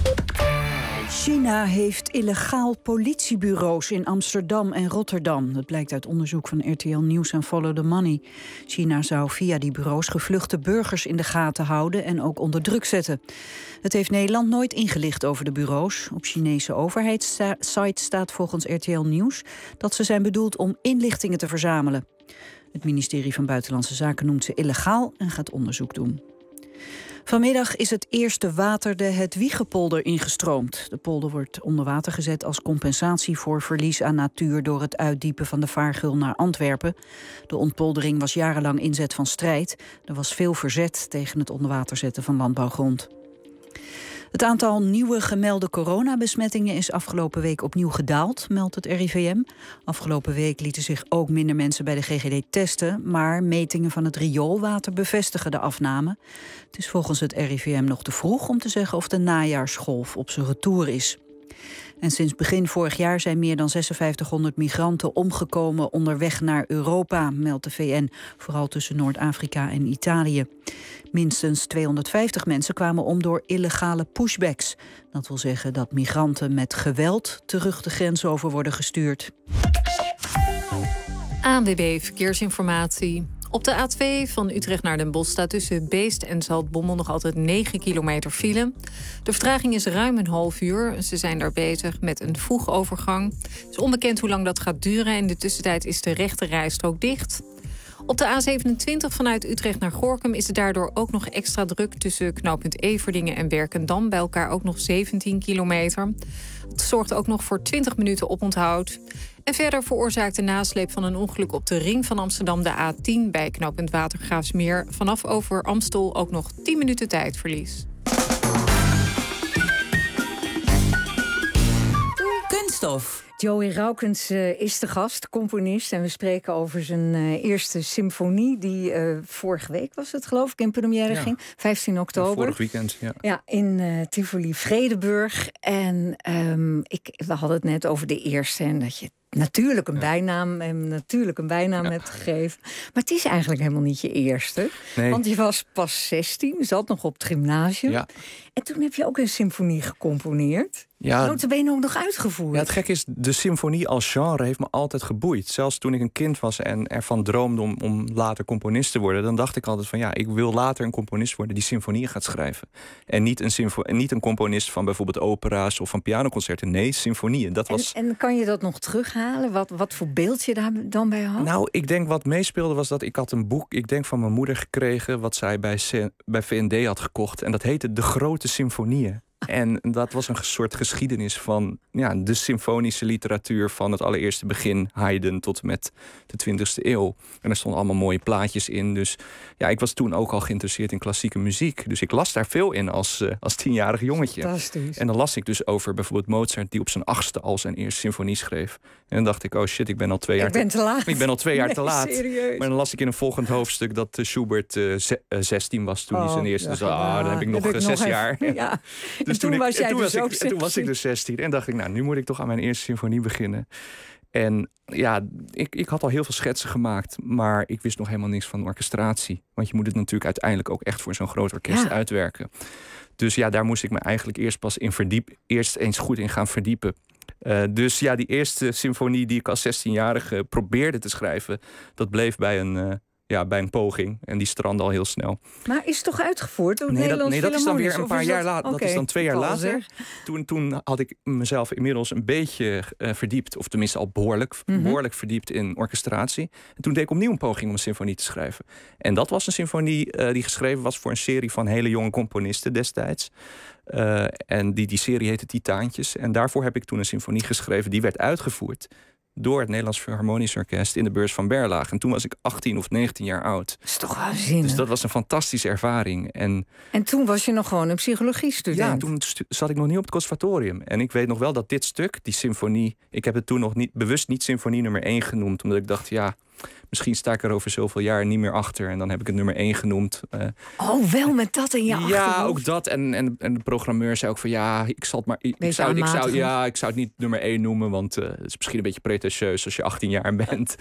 China heeft illegaal politiebureaus in Amsterdam en Rotterdam. Dat blijkt uit onderzoek van R T L Nieuws en Follow the Money. China zou via die bureaus gevluchte burgers in de gaten houden en ook onder druk zetten. Het heeft Nederland nooit ingelicht over de bureaus. Op Chinese overheidssites staat volgens R T L Nieuws dat ze zijn bedoeld om inlichtingen te verzamelen. Het ministerie van Buitenlandse Zaken noemt ze illegaal en gaat onderzoek doen. Vanmiddag is het eerste water de Hedwiegepolder ingestroomd. De polder wordt onder water gezet als compensatie voor verlies aan natuur door het uitdiepen van de vaargeul naar Antwerpen. De ontpoldering was jarenlang inzet van strijd. Er was veel verzet tegen het onder water zetten van landbouwgrond. Het aantal nieuwe gemelde coronabesmettingen is afgelopen week opnieuw gedaald, meldt het R I V M. Afgelopen week lieten zich ook minder mensen bij de G G D testen, maar metingen van het rioolwater bevestigen de afname. Het is volgens het R I V M nog te vroeg om te zeggen of de najaarsgolf op zijn retour is. En sinds begin vorig jaar zijn meer dan zesenvijftighonderd migranten omgekomen onderweg naar Europa, meldt de V N, vooral tussen Noord-Afrika en Italië. Minstens tweehonderdvijftig mensen kwamen om door illegale pushbacks. Dat wil zeggen dat migranten met geweld terug de grens over worden gestuurd. A N W B Verkeersinformatie. Op de A twee van Utrecht naar Den Bosch staat tussen Beest en Zaltbommel nog altijd negen kilometer file. De vertraging is ruim een half uur. Ze zijn daar bezig met een vroegovergang. Het is onbekend hoe lang dat gaat duren. In de tussentijd is de rechte rijstrook dicht. Op de A zevenentwintig vanuit Utrecht naar Gorinchem is het daardoor ook nog extra druk tussen knooppunt Everdingen en Werkendam. Bij elkaar ook nog zeventien kilometer. Het zorgt ook nog voor twintig minuten oponthoud. En verder veroorzaakt de nasleep van een ongeluk op de ring van Amsterdam de A tien bij knooppunt Watergraafsmeer vanaf over Amstel ook nog tien minuten tijdverlies. Kunststof. Joey Raukens uh, is de gast, componist. En we spreken over zijn uh, eerste symfonie. Die uh, vorige week was het, geloof ik, in première ja. ging. vijftien oktober. Vorig weekend, ja. Ja, in uh, Tivoli Vredenburg. En um, ik, we hadden het net over de eerste. En dat je natuurlijk een ja. bijnaam en natuurlijk een bijnaam ja. hebt gegeven. Maar het is eigenlijk helemaal niet je eerste. Nee. Want je was pas zestien, zat nog op het gymnasium. Ja. En toen heb je ook een symfonie gecomponeerd. Ja, notabene ook nog uitgevoerd. Ja, het gekke is, de symfonie als genre heeft me altijd geboeid. Zelfs toen ik een kind was en ervan droomde om, om later componist te worden, dan dacht ik altijd van ja, ik wil later een componist worden die symfonieën gaat schrijven. En niet een, symfo- en niet een componist van bijvoorbeeld opera's of van pianoconcerten. Nee, symfonieën. Dat was... en, en kan je dat nog terughalen? Wat, wat voor beeld je daar dan bij had? Nou, ik denk wat meespeelde was dat ik had een boek, ik denk van mijn moeder gekregen, wat zij bij, C- bij V N D had gekocht. En dat heette De Grote Symfonieën. En dat was een soort geschiedenis van ja, de symfonische literatuur van het allereerste begin, Haydn, tot en met de twintigste eeuw. En er stonden allemaal mooie plaatjes in. Dus ja, ik was toen ook al geïnteresseerd in klassieke muziek. Dus ik las daar veel in als, uh, als tienjarig jongetje. Fantastisch. En dan las ik dus over bijvoorbeeld Mozart, die op zijn achtste al zijn eerste symfonie schreef. En dan dacht ik, oh shit, ik ben al twee jaar ik ben te, te laat. Ik ben al twee jaar nee, te laat. Serieus? Maar dan las ik in een volgend hoofdstuk dat uh, Schubert uh, ze- uh, zestien was toen oh, hij zijn eerste. Ja, dus ah, dan heb ik nog heb ik zes nog jaar. Even, ja. Dus toen, toen, was ik, jij toen, dus was ook ik, toen was ik dus zestien. En dacht ik, nou, nu moet ik toch aan mijn eerste symfonie beginnen. En ja, ik, ik had al heel veel schetsen gemaakt, maar ik wist nog helemaal niks van orchestratie. Want je moet het natuurlijk uiteindelijk ook echt voor zo'n groot orkest ja. uitwerken. Dus ja, daar moest ik me eigenlijk eerst pas in verdiepen. Eerst eens goed in gaan verdiepen. Uh, dus ja, die eerste symfonie die ik als zestienjarige probeerde te schrijven, dat bleef bij een... Uh, Ja, bij een poging. En die strandde al heel snel. Maar is het toch uitgevoerd door het nee, Nederlands dat, nee, dat is dan weer een paar jaar dat... later. Okay. Dat is dan twee jaar later. Toen, toen had ik mezelf inmiddels een beetje uh, verdiept. Of tenminste al behoorlijk, mm-hmm. behoorlijk verdiept in orchestratie. En toen deed ik opnieuw een poging om een symfonie te schrijven. En dat was een symfonie uh, die geschreven was voor een serie van hele jonge componisten destijds. Uh, en die, die serie heette Titaantjes. En daarvoor heb ik toen een symfonie geschreven. Die werd uitgevoerd door het Nederlands Philharmonisch Orkest in de beurs van Berlage. En toen was ik achttien of negentien jaar oud. Dat is toch waanzinnig. Dus dat was een fantastische ervaring. En, en toen was je nog gewoon een psychologiestudent? Ja, toen stu- zat ik nog niet op het conservatorium. En ik weet nog wel dat dit stuk, die symfonie, ik heb het toen nog niet bewust niet symfonie nummer één genoemd. Omdat ik dacht, ja, misschien sta ik er over zoveel jaar niet meer achter. En dan heb ik het nummer één genoemd. Uh, oh, wel met dat in je achterhoofd? Ja, ook dat. En, en, en de programmeur zei ook van ja, ik zal het maar. Ik, ik, zou, ik, zou, ja, ik zou het niet nummer één noemen, want uh, het is misschien een beetje pretentieus als je achttien jaar bent.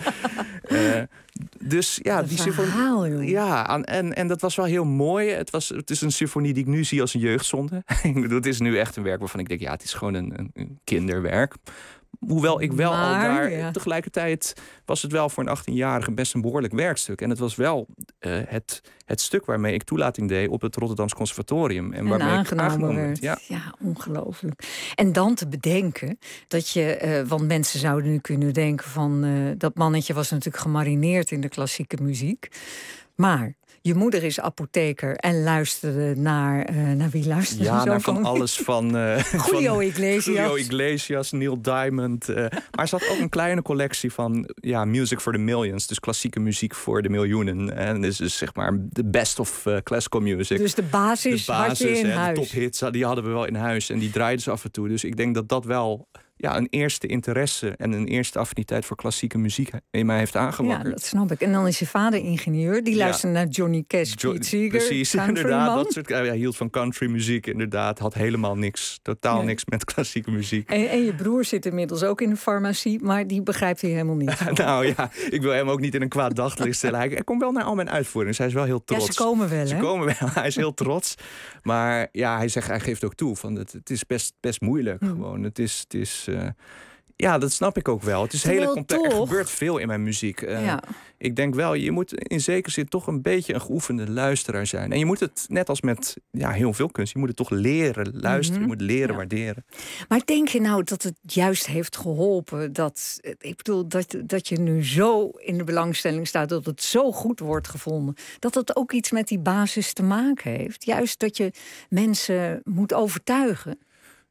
uh, dus ja, dat die symfonie. Ja, en, en dat was wel heel mooi. Het, was, het is een symfonie die ik nu zie als een jeugdzonde. Ik bedoel, het is nu echt een werk waarvan ik denk, ja, het is gewoon een, een, een kinderwerk. Hoewel ik wel maar, al daar... Ja. Tegelijkertijd was het wel voor een achttienjarige best een behoorlijk werkstuk. En het was wel uh, het, het stuk waarmee ik toelating deed op het Rotterdams Conservatorium. En, en waarmee aangenomen ik aangenomen werd. Ja. ja, ongelooflijk. En dan te bedenken dat je... Uh, want mensen zouden nu kunnen denken van... Uh, dat mannetje was natuurlijk gemarineerd in de klassieke muziek. Maar Je moeder is apotheker en luisterde naar... Uh, naar wie luisterde ja, zo naar van? van alles van... Uh, Julio van Iglesias. Julio Iglesias, Neil Diamond. Uh, maar er zat ook een kleine collectie van ja, music for the millions. Dus klassieke muziek voor de miljoenen. En dus, dus zeg maar de best of uh, classical music. Dus de basis, de basis had je in hè, huis. De tophits, die hadden we wel in huis. En die draaiden ze af en toe. Dus ik denk dat dat wel... ja, een eerste interesse en een eerste affiniteit voor klassieke muziek in mij heeft aangewakkerd. Ja, dat snap ik. En dan is je vader ingenieur. Die Ja. luisterde naar Johnny Cash, Jo- Pete Seeger. Precies, countryman. inderdaad. Dat soort, hij hield van country muziek, inderdaad. Had helemaal niks, totaal Nee. niks met klassieke muziek. En, en je broer zit inmiddels ook in de farmacie, maar die begrijpt hij helemaal niet. Nou ja, ik wil hem ook niet in een kwaad daglicht stellen. Hij, hij komt wel naar al mijn uitvoeringen. Hij is wel heel trots. Ja, ze komen wel, Ze hè? komen wel. Hij is heel trots. Maar ja, hij, zegt, hij geeft ook toe van het, het is best, best moeilijk. Hmm. Gewoon. Het is... Het is uh, ja, dat snap ik ook wel. Het is Terwijl hele complex. Er toch- gebeurt veel in mijn muziek. Uh, Ja. Ik denk wel, je moet in zekere zin toch een beetje een geoefende luisteraar zijn. En je moet het, net als met ja, heel veel kunst, je moet het toch leren luisteren. Mhm. Je moet leren Ja. waarderen. Maar denk je nou dat het juist heeft geholpen? Dat, ik bedoel, dat, dat je nu zo in de belangstelling staat, dat het zo goed wordt gevonden. Dat het ook iets met die basis te maken heeft. Juist dat je mensen moet overtuigen.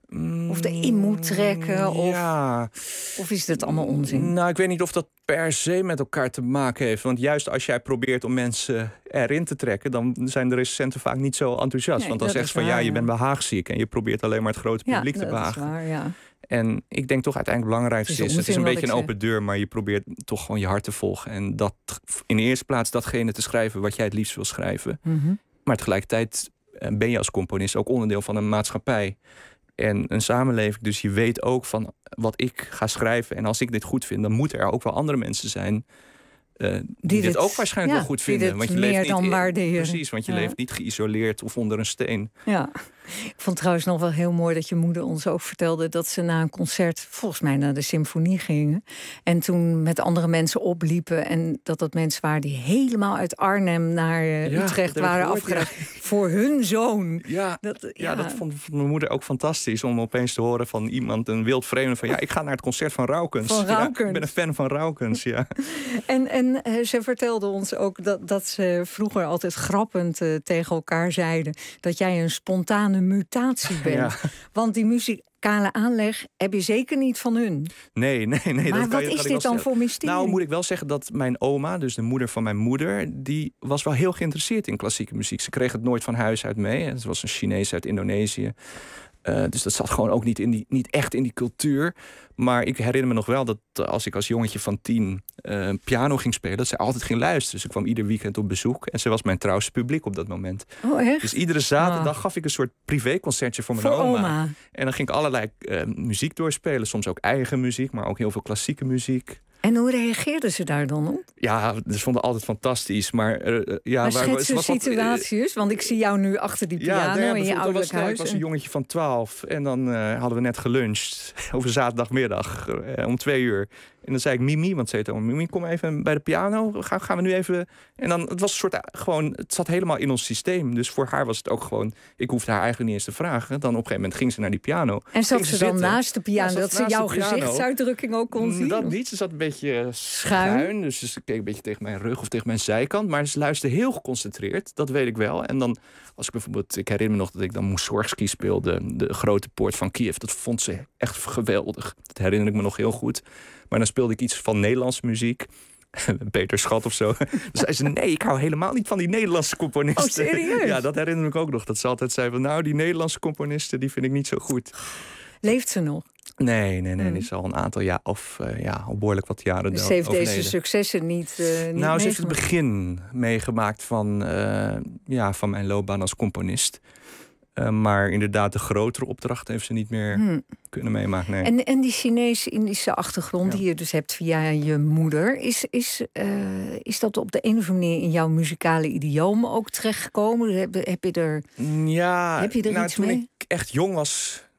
Of erin moet trekken. Of, Ja. of is dit allemaal onzin? Nou, ik weet niet of dat per se met elkaar te maken heeft. Want juist als jij probeert om mensen erin te trekken, dan zijn de recensenten vaak niet zo enthousiast. Nee, Want dan dat zeggen ze is van waar, ja, je ja. bent behaagziek en je probeert alleen maar het grote Ja, publiek te dat is behagen. waar, ja. En ik denk toch uiteindelijk het belangrijkste Het is is, het is onzin een wat beetje een ik open deur, maar je probeert toch gewoon je hart te volgen. En dat in de eerste plaats datgene te schrijven wat jij het liefst wil schrijven. Mhm. Maar tegelijkertijd eh, ben je als componist ook onderdeel van een maatschappij en een samenleving. Dus je weet ook van wat ik ga schrijven. En als ik dit goed vind, dan moeten er ook wel andere mensen zijn uh, die, Die dit dit- ook waarschijnlijk ja, wel goed die vinden. dit Want je meer leeft niet dan in- waarderen. Precies, want je Ja. leeft niet geïsoleerd of onder een steen. Ja, ik vond trouwens nog wel heel mooi dat je moeder ons ook vertelde dat ze na een concert, volgens mij naar de symfonie gingen. En toen met andere mensen opliepen. En dat dat mensen waren die helemaal uit Arnhem naar uh, Ja, Utrecht dat heb ik waren gehoord, afgereisd. Voor hun zoon. Ja, dat, ja. ja. dat vond, vond mijn moeder ook fantastisch. Om opeens te horen van iemand, een wild vreemde, van ja, ik ga naar het concert van Raukens. Van Ja, Raukens. ik ben een fan van Raukens, ja. En, en uh, ze vertelde ons ook dat, dat ze vroeger altijd grappend uh, tegen elkaar zeiden dat jij een spontane mutatie bent. Ja. Want die muzikale aanleg heb je zeker niet van hun. Nee, nee, nee. Maar dat kan wat je, is kan ik dit wel dan zeggen. voor mysterie? Nou, moet ik wel zeggen dat mijn oma, dus de moeder van mijn moeder, die was wel heel geïnteresseerd in klassieke muziek. Ze kreeg het nooit van huis uit mee. Ze was een Chinees uit Indonesië. Uh, dus dat zat gewoon ook niet, in die, niet echt in die cultuur. Maar ik herinner me nog wel dat als ik als jongetje van tien uh, piano ging spelen, dat zij altijd ging luisteren. Dus ik kwam ieder weekend op bezoek. En ze was mijn trouwste publiek op dat moment. Oh, echt? Dus iedere zaterdag oh. gaf ik een soort privéconcertje voor mijn voor oma. oma. En dan ging ik allerlei uh, muziek doorspelen. Soms ook eigen muziek, maar ook heel veel klassieke muziek. En hoe reageerden ze daar dan op? Ja, ze vonden altijd fantastisch. Maar, uh, ja, maar waar, schets was een situatie, uh, want ik zie jou nu achter die piano ja, in je ouderlijk was, huis. Ik was een jongetje van twaalf en dan uh, hadden we net geluncht over zaterdagmiddag uh, om twee uur. En dan zei ik Mimi, want ze heette om Mimi, kom even bij de piano. Ga, gaan we nu even. En dan het was een soort gewoon, het zat helemaal in ons systeem. Dus voor haar was het ook gewoon. Ik hoefde haar eigenlijk niet eens te vragen. Dan op een gegeven moment ging ze naar die piano. En zat ze, ze dan zitten. naast de piano, ja, dat ze jouw gezichtsuitdrukking ook kon zien? Dat niet. Ze zat een beetje schuin. schuin dus ze keek een beetje tegen mijn rug of tegen mijn zijkant. Maar ze luisterde heel geconcentreerd. Dat weet ik wel. En dan als ik bijvoorbeeld, ik herinner me nog dat ik dan Mussorgsky speelde, de grote poort van Kiev. Dat vond ze echt geweldig. Dat herinner ik me nog heel goed. Maar dan speelde ik iets van Nederlandse muziek. Peter Schat of zo. Dan zei ze, nee, ik hou helemaal niet van die Nederlandse componisten. Oh, serieus? Ja, dat herinner ik ook nog. Dat ze altijd zei van, nou, die Nederlandse componisten, die vind ik niet zo goed. Leeft ze nog? Nee, nee, nee. Hmm. Die is al een aantal jaar, of uh, ja, al behoorlijk wat jaren dus ze heeft overleden. Deze successen niet, uh, niet Nou, ze heeft het begin meegemaakt van, uh, ja, van mijn loopbaan als componist. Uh, maar inderdaad, de grotere opdracht heeft ze niet meer hmm. kunnen meemaken. Nee. En, en die Chinese-Indische achtergrond ja. die je dus hebt via je moeder, is, is, uh, is dat op de een of andere manier in jouw muzikale idioom ook terechtgekomen? Heb, heb je er, ja, heb je er nou, iets toen mee? ik echt jong was,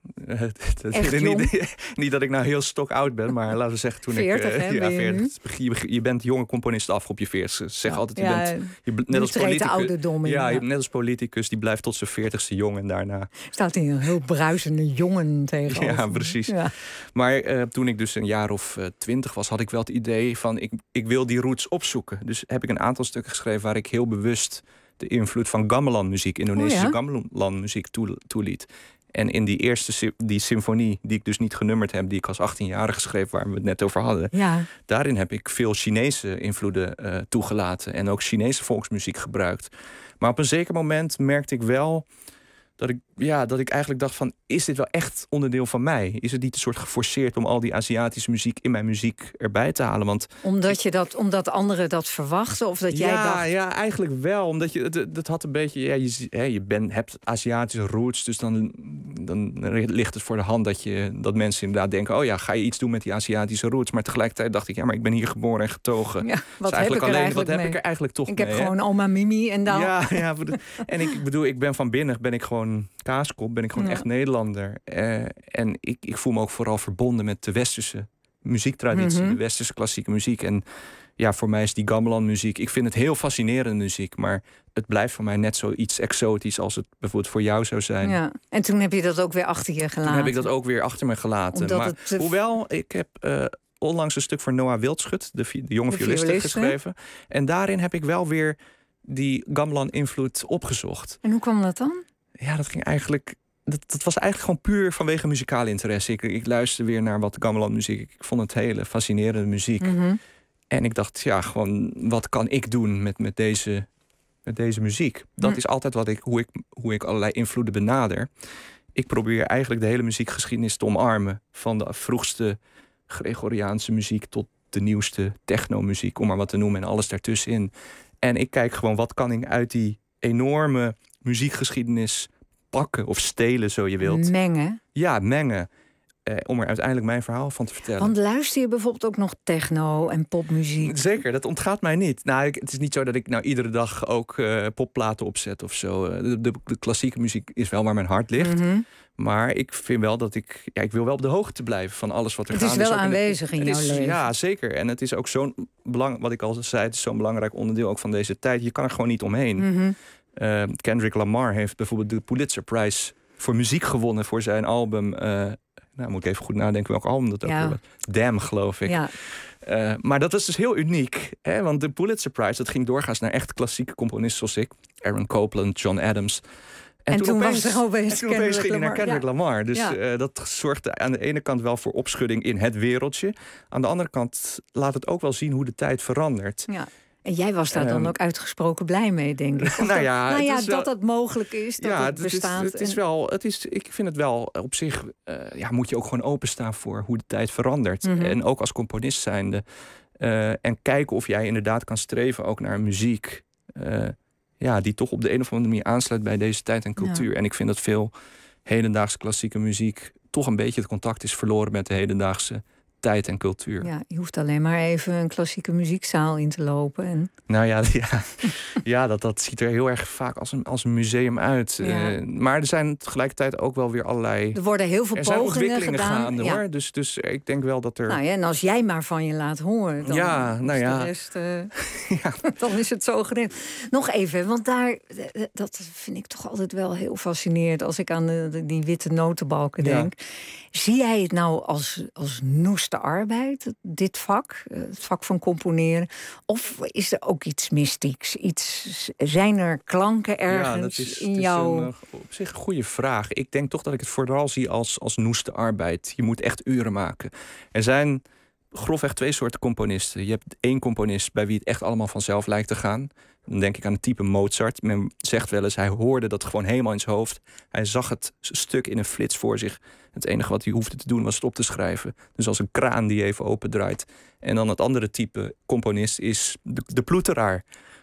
Uh, dat, dat, niet, niet dat ik nou heel stok-oud ben, maar laten we zeggen toen veertig, ik... Uh, hè, ja, ben je, veertig, je, je bent jonge componist af op je veertigste. Zeg ja, altijd, je ja, bent... Je, net als politicus, ouderdom in, ja, ja. net als politicus, die blijft tot zijn veertigste jong en daarna... Staat hier een heel bruisende jongen tegenover. Ja, precies. Ja. Maar uh, toen ik dus een jaar of uh, twintig was, had ik wel het idee van... Ik, ik wil die roots opzoeken. Dus heb ik een aantal stukken geschreven waar ik heel bewust... de invloed van gamelan-muziek, Indonesische oh ja? gamelan-muziek toeliet. En in die eerste die symfonie, die ik dus niet genummerd heb... die ik als achttienjarige schreef, waar we het net over hadden... Ja. daarin heb ik veel Chinese invloeden uh, toegelaten... en ook Chinese volksmuziek gebruikt. Maar op een zeker moment merkte ik wel... Dat ik, ja, dat ik eigenlijk dacht van, is dit wel echt onderdeel van mij? Is het niet een soort geforceerd om al die Aziatische muziek in mijn muziek erbij te halen? Want omdat, je dat, omdat anderen dat verwachten? Of dat jij ja, dacht... ja, eigenlijk wel. Omdat je, het, het had een beetje, ja, je, hè, je ben, hebt Aziatische roots, dus dan, dan ligt het voor de hand dat, je, dat mensen inderdaad denken, oh ja, ga je iets doen met die Aziatische roots? Maar tegelijkertijd dacht ik, ja, maar ik ben hier geboren en getogen. Ja, wat dus heb ik er alleen, eigenlijk wat mee? heb ik er eigenlijk toch ik mee? Ik heb hè? gewoon oma Mimi en dan... Ja, ja, en ik bedoel, ik ben van binnen, ben ik gewoon kaaskop, ben ik gewoon ja. echt Nederlander. Uh, en ik, ik voel me ook vooral verbonden met de westerse muziektraditie, mm-hmm. de westerse klassieke muziek. En ja, voor mij is die gamelan muziek, ik vind het heel fascinerende muziek, maar het blijft voor mij net zoiets exotisch als het bijvoorbeeld voor jou zou zijn. Ja. En toen heb je dat ook weer achter je gelaten? Toen heb ik dat ook weer achter me gelaten. Omdat maar het, uh, hoewel, ik heb uh, onlangs een stuk voor Noah Wildschut, de, de jonge de violiste, violiste, geschreven. En daarin heb ik wel weer die gamelan-invloed opgezocht. En hoe kwam dat dan? Ja, dat ging eigenlijk... Dat, dat was eigenlijk gewoon puur vanwege muzikale interesse. Ik, ik luisterde weer naar wat gamelan muziek. Ik vond het hele fascinerende muziek. Mm-hmm. En ik dacht, ja, gewoon, wat kan ik doen met, met, deze, met deze muziek? Dat mm. is altijd wat ik, hoe, ik, hoe ik allerlei invloeden benader. Ik probeer eigenlijk de hele muziekgeschiedenis te omarmen. Van de vroegste Gregoriaanse muziek tot de nieuwste technomuziek, om maar wat te noemen, en alles daartussenin. En ik kijk gewoon, wat kan ik uit die enorme muziekgeschiedenis pakken of stelen, zo je wilt. Mengen? Ja, mengen. Eh, om er uiteindelijk mijn verhaal van te vertellen. Want luister je bijvoorbeeld ook nog techno en popmuziek? Zeker, dat ontgaat mij niet. Nou, ik, het is niet zo dat ik nou iedere dag ook uh, popplaten opzet of zo. De, de, de klassieke muziek is wel waar mijn hart ligt. Mm-hmm. Maar ik vind wel dat ik... Ja, ik wil wel op de hoogte blijven van alles wat er gaat. Het is gaande wel is. aanwezig in, in jouw is, leven. Ja, zeker. En het is ook zo'n belang, wat ik al zei, het is zo'n belangrijk onderdeel ook van deze tijd. Je kan er gewoon niet omheen. Mm-hmm. Uh, Kendrick Lamar heeft bijvoorbeeld de Pulitzer Prize voor muziek gewonnen voor zijn album. Uh, nou, moet ik even goed nadenken welk album dat ook ja. was. Damn, geloof ik. Ja. Uh, maar dat was dus heel uniek. Hè? Want de Pulitzer Prize, dat ging doorgaans naar echt klassieke componisten zoals ik. Aaron Copland, John Adams. En, en toen, toen opeens, was er opeens, en toen opeens ging hij naar Kendrick ja. Lamar. Dus ja. uh, dat zorgde aan de ene kant wel voor opschudding in het wereldje. Aan de andere kant laat het ook wel zien hoe de tijd verandert. Ja. En jij was daar um, dan ook uitgesproken blij mee, denk ik. nou ja, nou ja het is wel, dat het mogelijk is, dat ja, het bestaat. Het is, het is wel, het is, ik vind het wel op zich, uh, ja, moet je ook gewoon openstaan voor hoe de tijd verandert. Mm-hmm. En ook als componist zijnde. Uh, en kijken of jij inderdaad kan streven ook naar muziek. Uh, ja, die toch op de een of andere manier aansluit bij deze tijd en cultuur. Ja. En ik vind dat veel hedendaagse klassieke muziek toch een beetje het contact is verloren met de hedendaagse tijd en cultuur. Ja, je hoeft alleen maar even een klassieke muziekzaal in te lopen. En... Nou ja, ja, ja dat, dat ziet er heel erg vaak als een, als een museum uit. Ja. Uh, maar er zijn tegelijkertijd ook wel weer allerlei... Er worden heel veel er pogingen zijn ontwikkelingen gedaan. gaande, ja. hoor. Dus, dus ik denk wel dat er... Nou ja, en als jij maar van je laat horen, dan ja, nou is ja. de rest... Uh, ja. Dan is het zo geregeld. Nog even, want daar... Dat vind ik toch altijd wel heel fascinerend als ik aan de, die witte notenbalken ja. denk. Zie jij het nou als, als noeste arbeid, dit vak, het vak van componeren? Of is er ook iets mystieks? Iets, zijn er klanken ergens ja, dat is, in het jou? is een, op zich een goede vraag. Ik denk toch dat ik het vooral zie als, als noeste arbeid. Je moet echt uren maken. Er zijn grofweg twee soorten componisten. Je hebt één componist bij wie het echt allemaal vanzelf lijkt te gaan. Dan denk ik aan het type Mozart. Men zegt wel eens, hij hoorde dat gewoon helemaal in zijn hoofd. Hij zag het stuk in een flits voor zich. Het enige wat hij hoefde te doen was het op te schrijven. Dus als een kraan die even opendraait. En dan het andere type componist is de, de ploeteraar.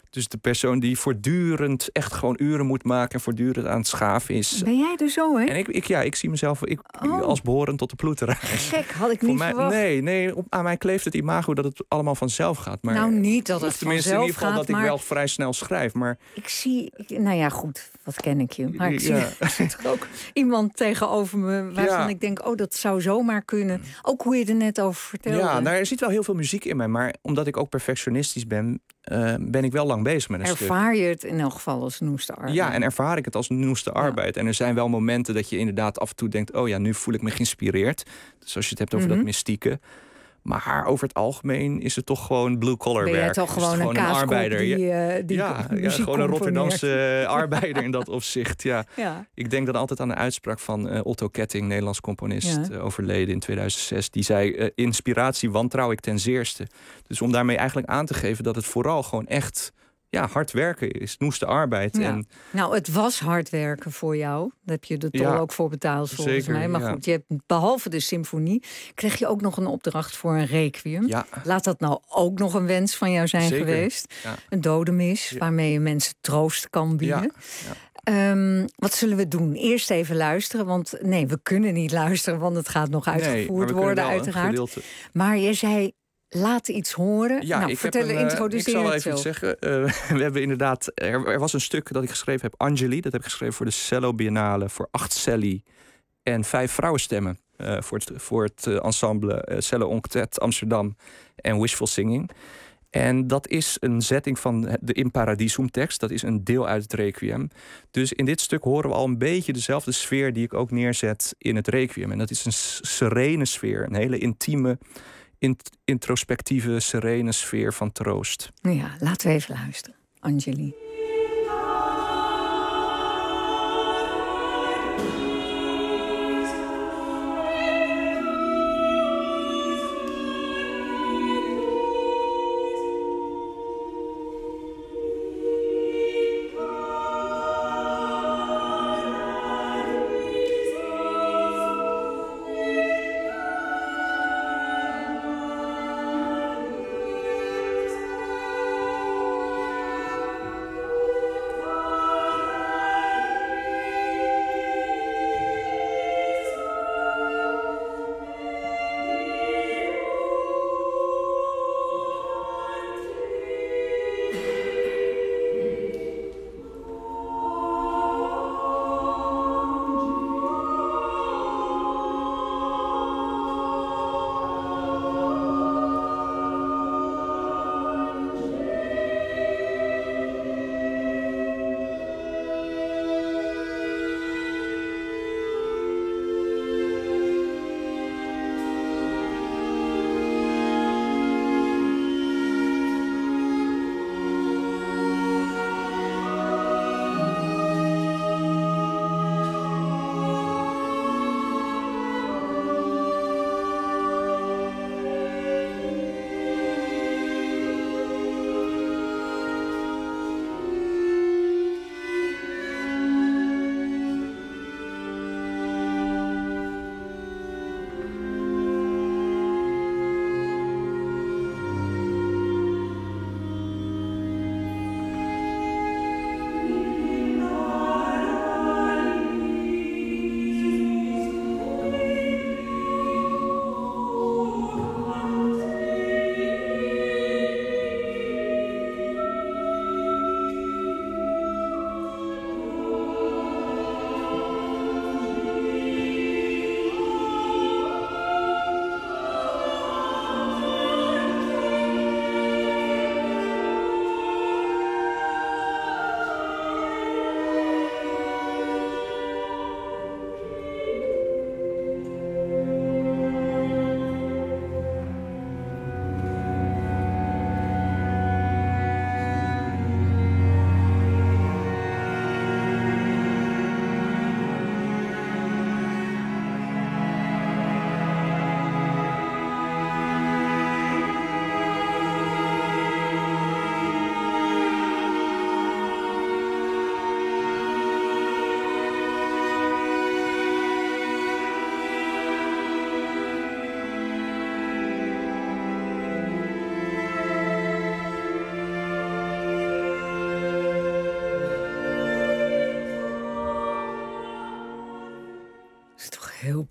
Dus de persoon die voortdurend echt gewoon uren moet maken en voortdurend aan het schaven is. Ben jij er zo, hè? En ik, ik, ja, ik zie mezelf ik, oh. als behorend tot de ploeteraars. Gek, had ik niet mij, verwacht. Nee, nee op, aan mij kleeft het imago dat het allemaal vanzelf gaat. Maar, nou, niet dat het of tenminste vanzelf in ieder geval gaat, dat ik maar wel vrij snel schrijf. Maar ik zie, ik, nou ja, goed, wat ken ik je. Maar ik ja. zie, er zit er ook iemand tegenover me waarvan Ja. ik denk, oh, dat zou zomaar kunnen. Ook hoe je er net over vertelde. Ja, nou, er zit wel heel veel muziek in mij. Maar omdat ik ook perfectionistisch ben, uh, ben ik wel lang bezig met een Ervaar stuk. Ervaar je het in elk geval als noeste arbeid? Ja, en ervaar ik het als noeste arbeid. Ja. En er zijn wel momenten dat je inderdaad af en toe denkt, oh ja, nu voel ik me geïnspireerd. Dus als je het hebt over mm-hmm. dat mystieke. Maar over het algemeen is het toch gewoon blue-collar werk. Ben jij toch gewoon, gewoon een, een arbeider? Die, uh, die ja, ja, gewoon een Rotterdamse uh, arbeider in dat opzicht. Ja. Ja. Ik denk dan altijd aan de uitspraak van uh, Otto Ketting, Nederlands componist, ja. uh, overleden in tweeduizend zes. Die zei, uh, inspiratie wantrouw ik ten zeerste. Dus om daarmee eigenlijk aan te geven dat het vooral gewoon echt... Ja, hard werken is noeste arbeid. Ja. En... Nou, het was hard werken voor jou. Daar heb je de tol ja, ook voor betaald, volgens zeker, mij. Maar ja. goed, je hebt, behalve de symfonie... kreeg je ook nog een opdracht voor een requiem. Ja. Laat dat nou ook nog een wens van jou zijn zeker. geweest. Ja. Een dodemis, ja. waarmee je mensen troost kan bieden. Ja. Ja. Um, wat zullen we doen? Eerst even luisteren, want nee, we kunnen niet luisteren... want het gaat nog uitgevoerd nee, worden, uiteraard. Maar je zei... Laat iets horen. Ja, nou, ik vertel, een, introduceer Ik zal wel het even zo. iets zeggen. Uh, we hebben inderdaad... Er, er was een stuk dat ik geschreven heb, Angeli. Dat heb ik geschreven voor de Cello Biennale, voor acht celli en vijf vrouwenstemmen. Uh, voor het, voor het uh, ensemble uh, Cello Octet Amsterdam en Wishful Singing. En dat is een zetting van de In Paradisum tekst. Dat is een deel uit het Requiem. Dus in dit stuk horen we al een beetje dezelfde sfeer... die ik ook neerzet in het Requiem. En dat is een serene sfeer, een hele intieme... introspectieve, serene sfeer van troost. Ja, laten we even luisteren. Angeli.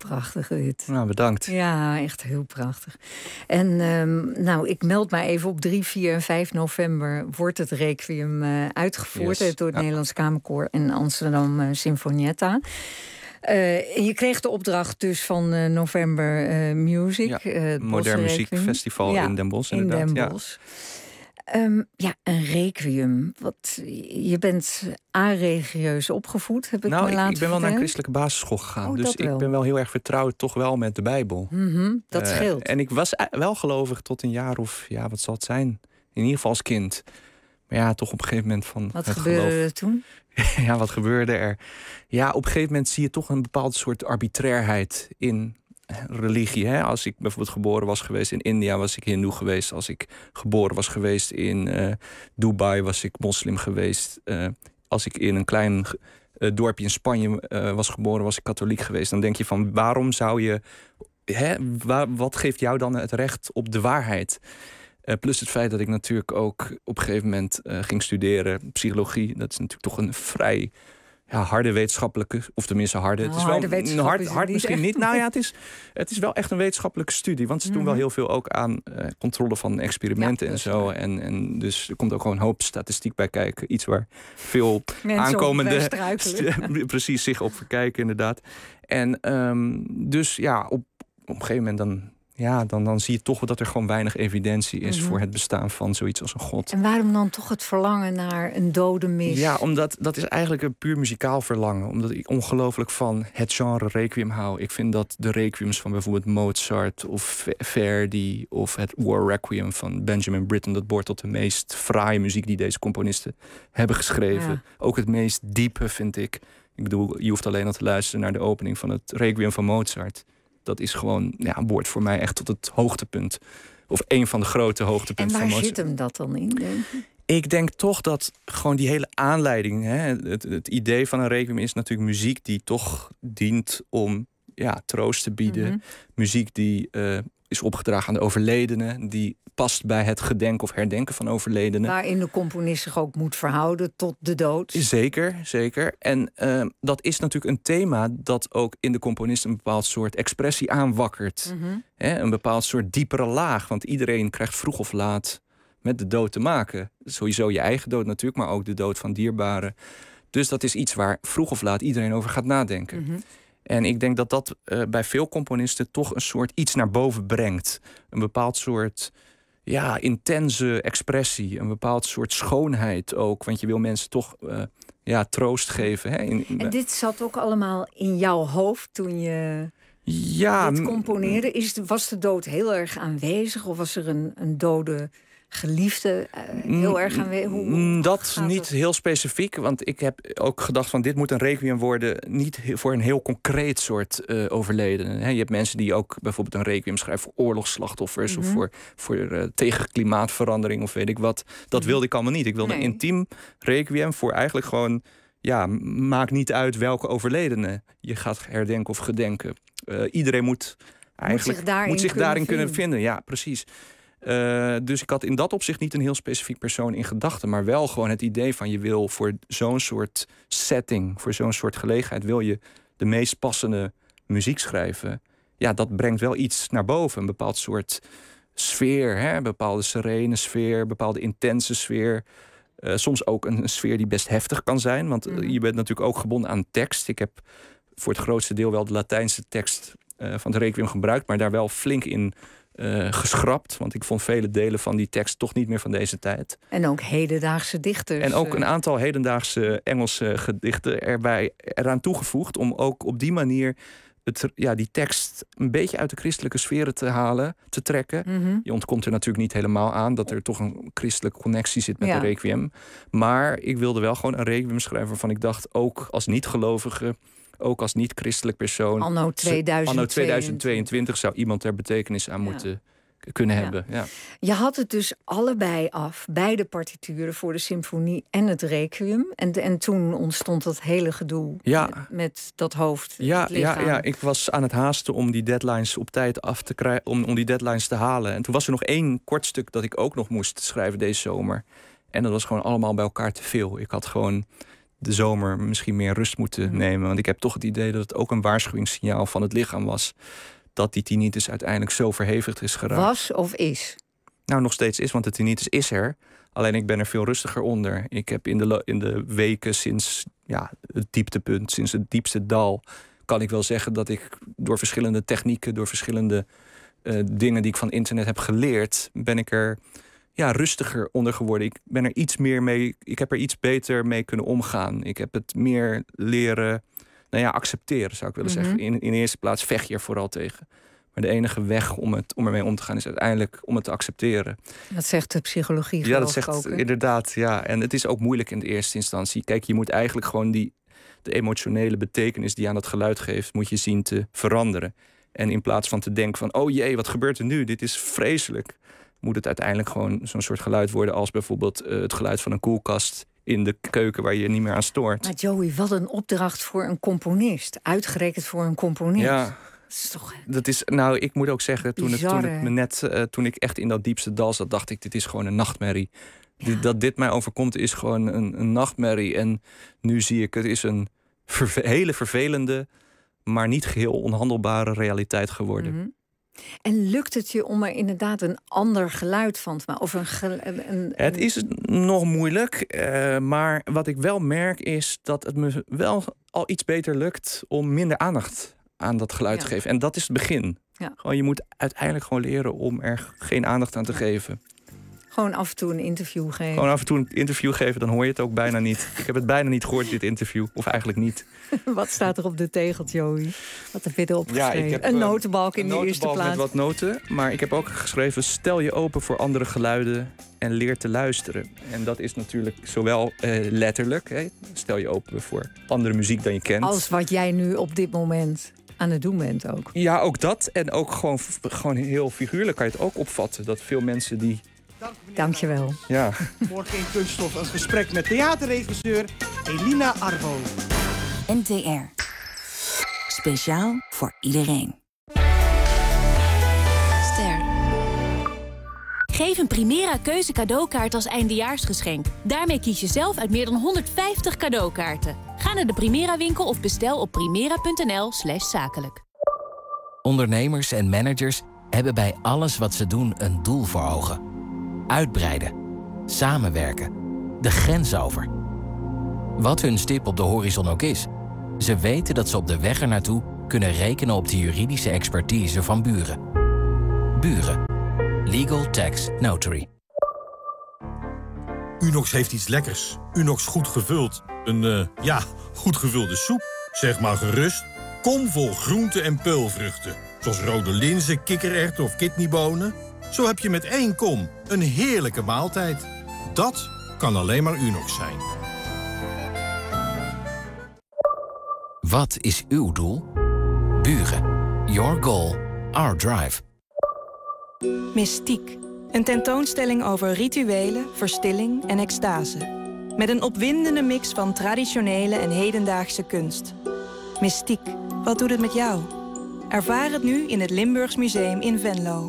prachtig dit. Nou, bedankt. Ja, echt heel prachtig. En um, nou, ik meld mij even op drie, vier en vijf november... wordt het Requiem uh, uitgevoerd yes. door het ja. Nederlands Kamerkoor... en Amsterdam uh, Sinfonietta. Uh, je kreeg de opdracht dus van uh, November uh, Music. Ja, uh, Modern Muziekfestival ja, in Den Bosch, inderdaad. In Den Bosch. Ja. Um, ja, een requiem. Wat, je bent a-religieus opgevoed, heb ik nou, me ik, laten ik ben wel vertellen. naar een christelijke basisschool gegaan. Oh, dus ik ben wel heel erg vertrouwd toch wel met de Bijbel. Mm-hmm, dat uh, scheelt. En ik was wel gelovig tot een jaar of, ja, wat zal het zijn? In ieder geval als kind. Maar ja, toch op een gegeven moment van wat het gebeurde geloof. er toen? Ja, wat gebeurde er? Ja, op een gegeven moment zie je toch een bepaald soort arbitrairheid in religie. Hè? Als ik bijvoorbeeld geboren was geweest in India, was ik hindoe geweest. Als ik geboren was geweest in uh, Dubai, was ik moslim geweest. Uh, als ik in een klein uh, dorpje in Spanje uh, was geboren, was ik katholiek geweest. Dan denk je van, waarom zou je... Hè, waar, wat geeft jou dan het recht op de waarheid? Uh, plus het feit dat ik natuurlijk ook op een gegeven moment uh, ging studeren psychologie. Dat is natuurlijk toch een vrij ja, harde wetenschappelijke, of tenminste harde. Nou, het is wel harde een hard, hard niet misschien echt. niet. Nou ja, het is, het is wel echt een wetenschappelijke studie. Want ze doen Mm-hmm. wel heel veel ook aan uh, controle van experimenten ja, en zo. En, en dus er komt ook gewoon een hoop statistiek bij kijken. Iets waar veel mensen aankomende precies zich op verkijken, inderdaad. En um, dus ja, op, op een gegeven moment dan. Ja, dan, dan zie je toch dat er gewoon weinig evidentie is Mm-hmm. voor het bestaan van zoiets als een god. En waarom dan toch het verlangen naar een dode mis? Ja, omdat dat is eigenlijk een puur muzikaal verlangen. Omdat ik ongelooflijk van het genre requiem hou. Ik vind dat de requiems van bijvoorbeeld Mozart of Verdi of het War Requiem van Benjamin Britten, dat behoort tot de meest fraaie muziek die deze componisten hebben geschreven. Ja. Ook het meest diepe, vind ik. Ik bedoel, je hoeft alleen al te luisteren naar de opening van het Requiem van Mozart. Dat is gewoon, ja, behoort voor mij echt tot het hoogtepunt. Of een van de grote hoogtepunten van Mozart. En waar zit hem dat dan in, denk je? Ik denk toch dat gewoon die hele aanleiding... Hè, het, het idee van een requiem is natuurlijk muziek die toch dient om ja, troost te bieden. Mm-hmm. Muziek die uh, is opgedragen aan de overledenen. Die past bij het gedenken of herdenken van overledenen. Waarin de componist zich ook moet verhouden tot de dood. Zeker, zeker. En uh, dat is natuurlijk een thema dat ook in de componist een bepaald soort expressie aanwakkert. Mm-hmm. Hè, een bepaald soort diepere laag. Want iedereen krijgt vroeg of laat met de dood te maken. Sowieso je eigen dood natuurlijk, maar ook de dood van dierbaren. Dus dat is iets waar vroeg of laat iedereen over gaat nadenken. Mm-hmm. En ik denk dat dat uh, bij veel componisten toch een soort iets naar boven brengt. Een bepaald soort ja, intense expressie. Een bepaald soort schoonheid ook. Want je wil mensen toch uh, ja, troost geven. Hè? In, in, en dit zat ook allemaal in jouw hoofd toen je ja, dit componeerde? Is de, was de dood heel erg aanwezig? Of was er een, een dode geliefde uh, heel erg aanwezig? Hoe, hoe dat niet het? Heel specifiek. Want ik heb ook gedacht van dit moet een requiem worden. Niet voor een heel concreet soort uh, overledenen. He, je hebt mensen die ook bijvoorbeeld een requiem schrijven voor oorlogsslachtoffers. Mm-hmm. Of voor, voor uh, tegen klimaatverandering of weet ik wat. Dat mm-hmm. wilde ik allemaal niet. Ik wilde nee. een intiem requiem voor eigenlijk gewoon... Ja, maakt niet uit welke overledene je gaat herdenken of gedenken. Uh, iedereen moet eigenlijk moet zich daarin, moet zich kunnen, daarin vinden. kunnen vinden. Ja, precies. Uh, dus ik had in dat opzicht niet een heel specifiek persoon in gedachten, maar wel gewoon het idee van je wil voor zo'n soort setting, voor zo'n soort gelegenheid, wil je de meest passende muziek schrijven. Ja, dat brengt wel iets naar boven. Een bepaald soort sfeer, hè? Een bepaalde serene sfeer, een bepaalde intense sfeer. Uh, soms ook een, een sfeer die best heftig kan zijn, want mm-hmm. je bent natuurlijk ook gebonden aan tekst. Ik heb voor het grootste deel wel de Latijnse tekst uh, van het Requiem gebruikt, maar daar wel flink in Uh, geschrapt, want ik vond vele delen van die tekst toch niet meer van deze tijd. En ook hedendaagse dichters. En ook een aantal hedendaagse Engelse gedichten erbij eraan toegevoegd om ook op die manier het, ja, die tekst een beetje uit de christelijke sferen te halen, te trekken. Mm-hmm. Je ontkomt er natuurlijk niet helemaal aan dat er toch een christelijke connectie zit met ja. de Requiem. Maar ik wilde wel gewoon een Requiem schrijven waarvan ik dacht, ook als niet-gelovige, ook als niet-christelijk persoon, Anno tweeduizend tweeëntwintig. Anno tweeduizend tweeëntwintig zou iemand er betekenis aan ja. moeten kunnen ja. hebben. Ja. Je had het dus allebei af, beide partituren voor de symfonie en het Requiem. En, en toen ontstond dat hele gedoe ja. met, met dat hoofd. Ja, ja, ja, ik was aan het haasten om die deadlines op tijd af te krijgen, om, om die deadlines te halen. En toen was er nog één kort stuk dat ik ook nog moest schrijven deze zomer. En dat was gewoon allemaal bij elkaar te veel. Ik had gewoon de zomer misschien meer rust moeten mm. nemen. Want ik heb toch het idee dat het ook een waarschuwingssignaal van het lichaam was dat die tinnitus uiteindelijk zo verhevigd is geraakt. Was of is? Nou, nog steeds is, want de tinnitus is er. Alleen ik ben er veel rustiger onder. Ik heb in de, in de weken sinds ja, het dieptepunt, sinds het diepste dal, kan ik wel zeggen dat ik door verschillende technieken, door verschillende uh, dingen die ik van internet heb geleerd, ben ik er ja, rustiger onder geworden. Ik ben er iets meer mee, ik heb er iets beter mee kunnen omgaan. Ik heb het meer leren, nou ja, accepteren, zou ik willen mm-hmm. zeggen. In, in de eerste plaats vecht je er vooral tegen. Maar de enige weg om, het, om ermee om te gaan is uiteindelijk om het te accepteren. Dat zegt de psychologie. Ja, dat zegt ook, inderdaad. Ja. En het is ook moeilijk in de eerste instantie. Kijk, je moet eigenlijk gewoon die, de emotionele betekenis die je aan dat geluid geeft, moet je zien te veranderen. En in plaats van te denken van, oh jee, wat gebeurt er nu? Dit is vreselijk. Moet het uiteindelijk gewoon zo'n soort geluid worden als bijvoorbeeld uh, het geluid van een koelkast in de keuken waar je je niet meer aan stoort. Maar Joey, wat een opdracht voor een componist. Uitgerekend voor een componist. Ja. Dat is toch... Dat is, nou, ik moet ook zeggen, toen, het, toen, het me net, uh, toen ik echt in dat diepste dal zat, dacht ik, dit is gewoon een nachtmerrie. Ja. Dit, dat dit mij overkomt is gewoon een, een nachtmerrie. En nu zie ik, het is een verve- hele vervelende, maar niet geheel onhandelbare realiteit geworden. Mm-hmm. En lukt het je om er inderdaad een ander geluid van te maken? Of een gel- een, een... Het is nog moeilijk, uh, maar wat ik wel merk is dat het me wel al iets beter lukt om minder aandacht aan dat geluid ja. te geven. En dat is het begin. Ja. Gewoon, je moet uiteindelijk gewoon leren om er geen aandacht aan te ja. geven. Gewoon af en toe een interview geven. Gewoon af en toe een interview geven, dan hoor je het ook bijna niet. Ik heb het bijna niet gehoord, dit interview. Of eigenlijk niet. Wat staat er op de tegel, Joey? Wat heb je erop ja, geschreven? Ik heb, een notenbalk in een de eerste notenbalk plaats. Met wat noten. Maar ik heb ook geschreven, stel je open voor andere geluiden en leer te luisteren. En dat is natuurlijk zowel uh, letterlijk. Hè, stel je open voor andere muziek dan je kent. Als wat jij nu op dit moment aan het doen bent ook. Ja, ook dat. En ook gewoon, gewoon heel figuurlijk kan je het ook opvatten. Dat veel mensen die... Dank je wel. Ja. Morgen in Kunststof een gesprek met theaterregisseur Elina Arvo. N T R. Speciaal voor iedereen. Ster. Geef een Primera keuze cadeaukaart als eindejaarsgeschenk. Daarmee kies je zelf uit meer dan honderdvijftig cadeaukaarten. Ga naar de Primera winkel of bestel op primera.nl slash zakelijk. Ondernemers en managers hebben bij alles wat ze doen een doel voor ogen. Uitbreiden. Samenwerken. De grens over. Wat hun stip op de horizon ook is, ze weten dat ze op de weg ernaartoe kunnen rekenen op de juridische expertise van Buren. Buren. Legal Tax Notary. Unox heeft iets lekkers. Unox goed gevuld. Een, uh, ja, goed gevulde soep. Zeg maar gerust. Kom vol groenten en peulvruchten. Zoals rode linzen, kikkererwten of kidneybonen. Zo heb je met één kom een heerlijke maaltijd. Dat kan alleen maar Unox zijn. Wat is uw doel? Buren. Your goal, our drive. Mystiek. Een tentoonstelling over rituelen, verstilling en extase. Met een opwindende mix van traditionele en hedendaagse kunst. Mystiek. Wat doet het met jou? Ervaar het nu in het Limburgs Museum in Venlo.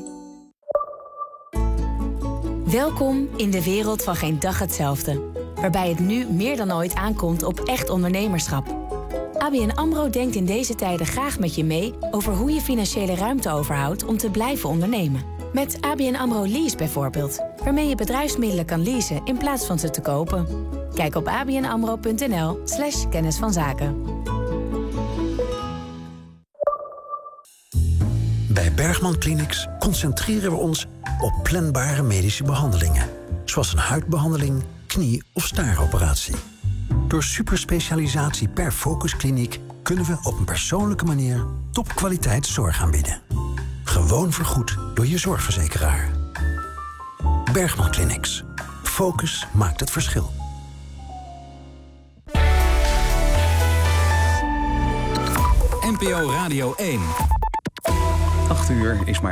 Welkom in de wereld van geen dag hetzelfde. Waarbij het nu meer dan ooit aankomt op echt ondernemerschap. A B N AMRO denkt in deze tijden graag met je mee over hoe je financiële ruimte overhoudt om te blijven ondernemen. Met A B N AMRO Lease bijvoorbeeld, waarmee je bedrijfsmiddelen kan leasen in plaats van ze te kopen. Kijk op abnamro.nl slash kennis van zaken. Bij Bergman Clinics concentreren we ons op planbare medische behandelingen. Zoals een huidbehandeling, knie- of staaroperatie. Door superspecialisatie per focuskliniek kunnen we op een persoonlijke manier topkwaliteit zorg aanbieden. Gewoon vergoed door je zorgverzekeraar. Bergman Clinics. Focus maakt het verschil. N P O Radio één. acht uur is maar